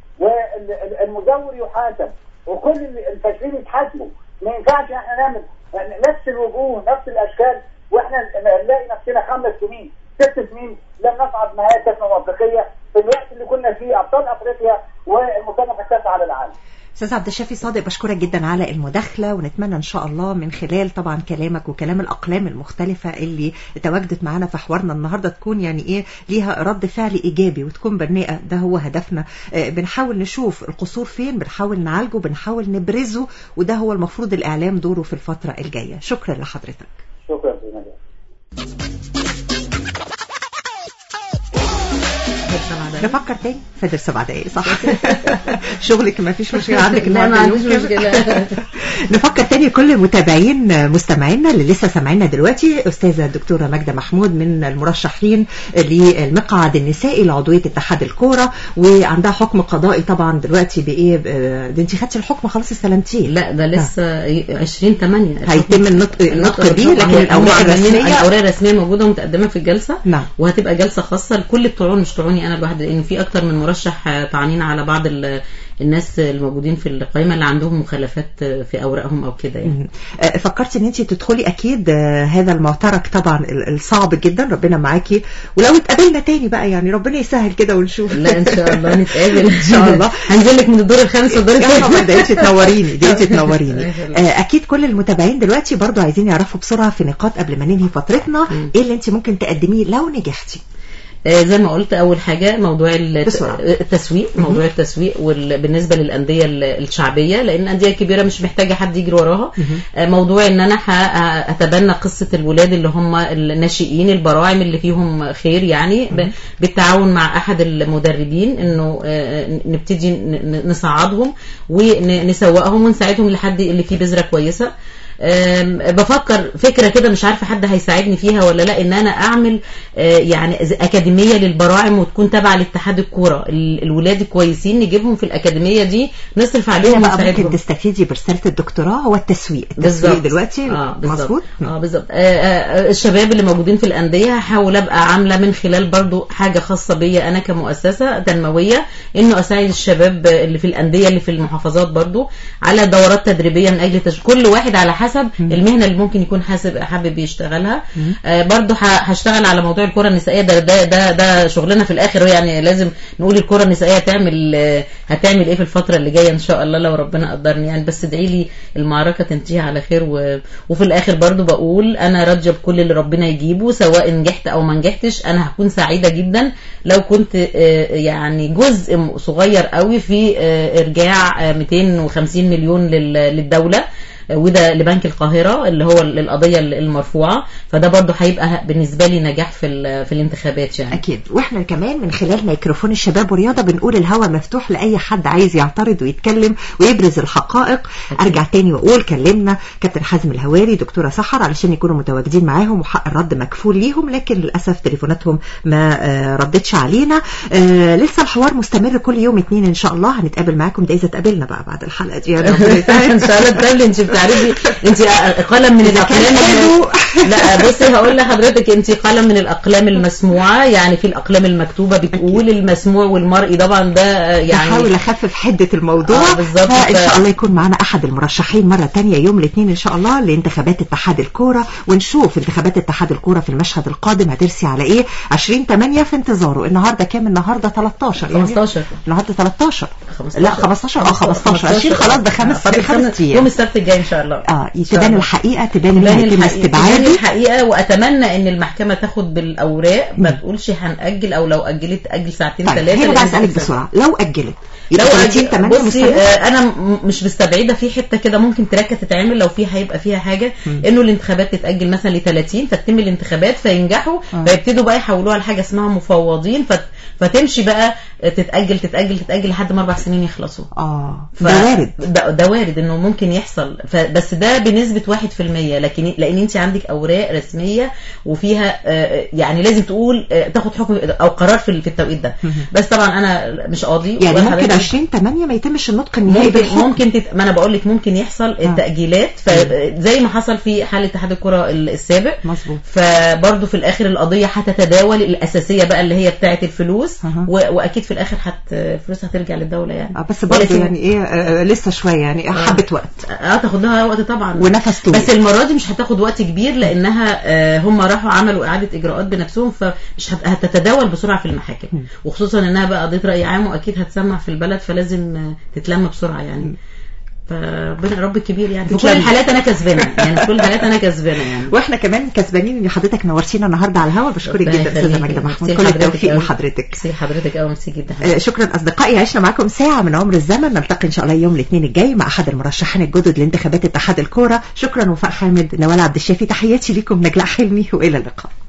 والمزور يحاسب وكل الفاشلين يتحاسبوا. ما ينفعش احنا نعمل نفس الوجوه نفس الاشكال واحنا نلاقي نفسنا خمس سنين ست سنين لم نصعد نهائي كاس الامم الافريقيه في الوقت اللي كنا فيه ابطال افريقيا والمصنف التاسع على العالم. استاذ عبد الشافي صادق، بشكرك جدا على المداخله، ونتمنى ان شاء الله من خلال طبعا كلامك وكلام الاقلام المختلفه اللي تواجدت معانا في حوارنا النهارده تكون يعني ايه ليها رد فعل ايجابي وتكون بناءه. ده هو هدفنا. آه بنحاول نشوف القصور فين، بنحاول نعالجه، بنحاول نبرزه، وده هو المفروض الاعلام دوره في الفتره الجايه. شكرا لحضرتك. شكرا جزيلا. نفكر تاني فاضل سبع دقايق صح؟ شغلك ما فيش مشكلة عندك؟ لا ما عنديش مشكلة. نفكر تاني كل المتابعين مستمعينا اللي لسه سامعينا دلوقتي. أستاذة الدكتورة ماجدة محمود من المرشحين للمقعد النسائي لعضوية اتحاد الكورة، وعندها حكم قضائي طبعا دلوقتي بإيه؟ ده انت خدتي الحكم خلاص استلمتيه؟ لا ده لسه عشرين ثمانية هيتم النطق النطق بيه، لكن الأوراق الرسمية الأوراق الرسمية موجودة ومتقدمة في الجلسة. نعم. وهتبقى جلسة خاصة لكل الطعون، مش طعوني أنا لوحدي، لأن في أكتر من مرشح طعنين على بعض الناس الموجودين في القائمة اللي عندهم مخالفات في أوراقهم أو كده يعني. فكرتي إن أنت تدخلي أكيد هذا المعترك طبعا الصعب جدا، ربنا معاكي، ولو اتقابلنا تاني بقى يعني ربنا يسهل كده ونشوف. لا إن شاء الله نتقابل إن شاء الله. هنزل لك من الدور الخامس والدور الثاني. ده أنت تنوريني، ده أنت تنوريني. أكيد كل المتابعين دلوقتي برضو عايزين يعرفوا بسرعة في نقاط قبل ما ننهي فترتنا إيه اللي أنت ممكن تقدميه لو نجحتي. زي ما قلت أول حاجة موضوع التسويق، موضوع التسويق بالنسبة للأندية الشعبية، لأن الأندية الكبيرة مش محتاجة حد يجري وراها. موضوع إن أنا أتبنى قصة الولاد اللي هم الناشئين، البراعم اللي فيهم خير يعني، بالتعاون مع أحد المدربين إنه نبتدي نصعدهم ونسوقهم ونساعدهم لحد اللي فيه بذرة كويسة. بفكر فكرة كده مش عارفة حد هيساعدني فيها ولا لا، ان انا اعمل يعني اكاديمية للبراعم وتكون تابعة لاتحاد الكورة. الولاد الكويسين نجيبهم في الاكاديمية دي نصرف عليهم ونساعدهم. ممكن تستفيدي برسالة الدكتوراه هو التسويق التسويق دلوقتي. اه مظبوط. اه بالظبط. الشباب اللي موجودين في الاندية هحاول ابقى عاملة من خلال برضو حاجة خاصة بيا انا كمؤسسة تنموية، انه اساعد الشباب اللي في الاندية اللي في المحافظات برضو على دورات تدريبية من اجل تش... كل واحد على حسب حسب المهنه اللي ممكن يكون حاسب حابب يشتغلها. آه برضو هشتغل على موضوع الكره النسائيه، ده ده ده, ده شغلنا في الاخر، يعني لازم نقول الكره النسائيه هتعمل آه هتعمل ايه في الفتره اللي جايه ان شاء الله لو ربنا قدرني يعني. بس ادعي لي المعركه تنتهي على خير. و... وفي الاخر برضو بقول انا راضيه بكل اللي ربنا يجيبه، سواء نجحت او ما نجحتش انا هكون سعيده جدا لو كنت آه يعني جزء صغير قوي في آه ارجاع آه مئتين وخمسين مليون للدوله، وده لبنك القاهرة اللي هو القضية المرفوعة. فده برضو هيبقى بالنسبة لي نجاح في في الانتخابات يعني. أكيد. وإحنا كمان من خلال ميكروفون الشباب ورياضة بنقول الهوا مفتوح لأي حد عايز يعترض ويتكلم ويبرز الحقائق. أكيد. أرجع تاني وأقول كلمنا كابتن حازم الهواري، دكتورة سحر، علشان يكونوا متواجدين معاهم وحق الرد مكفول ليهم، لكن للأسف تليفوناتهم ما ردتش علينا. آه لسه الحوار مستمر كل يوم اثنين إن شاء الله. هنتقابل معاكم ده إذا تقابلنا بقى بعد الحلقة دي يعني. إن شاء الله تقابلي. أنت تعرفي انت قلم من الاقلام. لا بصي هقول لحضرتك، انت قلم من الاقلام المسموعه، يعني في الاقلام المكتوبه بتقول المسموع والمرئي طبعا ده يعني بحاول اخفف حده الموضوع. آه بالظبط. ان شاء الله يكون معنا احد المرشحين مره ثانيه يوم الاثنين ان شاء الله لانتخابات اتحاد الكوره، ونشوف انتخابات اتحاد الكوره في المشهد القادم هترسي على ايه. عشرين ثمانية في انتظاره. النهارده كام؟ النهارده ثلاثة عشر خمستاشر. النهارده ثلاثة عشر. لا خمستاشر اه خمستاشر عشرين خلاص ده خمس خمس ايام. يوم السبت الجاي ان شاء الله. اه تبان الحقيقه، تبان اللي هيتم استبعاده الحقيقه. واتمنى ان المحكمه تاخد بالاوراق، ما تقولش هنأجل، او لو اجلت تاجل ساعتين ثلاثه. طيب هنا بسالك بسرعه، لو اجلت لو أجل بصي آه انا مش مستبعده في حته كده ممكن تركه تتعمل لو في هيبقى فيها حاجه م. انه الانتخابات تتاجل مثلا ل ثلاثين فتتم الانتخابات فينجحوا آه. فيبتدوا بقى يحولوها لحاجه اسمها مفوضين فت فتمشي بقى تتاجل تتاجل تتاجل لحد ما اربع سنين يخلصوا. اه ف... ده وارد ده, ده وارد انه ممكن يحصل، بس ده بنسبه واحد في المية، لكن لان انت عندك اوراق رسميه وفيها آه يعني لازم تقول آه تاخد حكم او قرار في التوقيت ده. بس طبعا انا مش قاضي يعني ممكن عشرين ثمانية ما يتمش النطق النهائي ممكن ممكن تت... ما انا بقول لك ممكن يحصل آه. التاجيلات فزي ما حصل في حاله اتحاد الكره السابق. مظبوط. فبرضه في الاخر القضيه هتتداول الاساسيه بقى اللي هي بتاعه الفلوس آه. و... واكيد في الاخر حت الفلوس هترجع للدوله يعني. آه بس برضه يعني ايه آه لسه شويه يعني حبه آه. وقت اه تاخد لها وقت طبعا ونفس طويل، بس المره دي مش هتاخد وقت كبير لانها آه هم راحوا عملوا اعاده اجراءات بنفسهم فمش هتتداول بسرعه في المحاكم م. وخصوصا انها بقى قضيه راي عام واكيد هتسمع في البلد فلازم تتلم بسرعه يعني. فربنا رب كبير يعني. في كل الحالات انا كسبانه يعني في كل الحالات انا كسبانه يعني. واحنا كمان كسبانين ان حضرتك نورتينا النهارده على الهواء. بشكرك جدا استاذه ماجده محمود، كل التوفيق لحضرتك. ميرسي حضرتك قوي، ميرسي جدا. آه شكرا اصدقائي، عشنا معاكم ساعه من عمر الزمن. نلتقي ان شاء الله يوم الاثنين الجاي مع احد المرشحين الجدد لانتخابات اتحاد الكوره. شكرا وفاء حامد، نوال عبد الشافي، تحياتي لكم نجلاء حلمي والى اللقاء.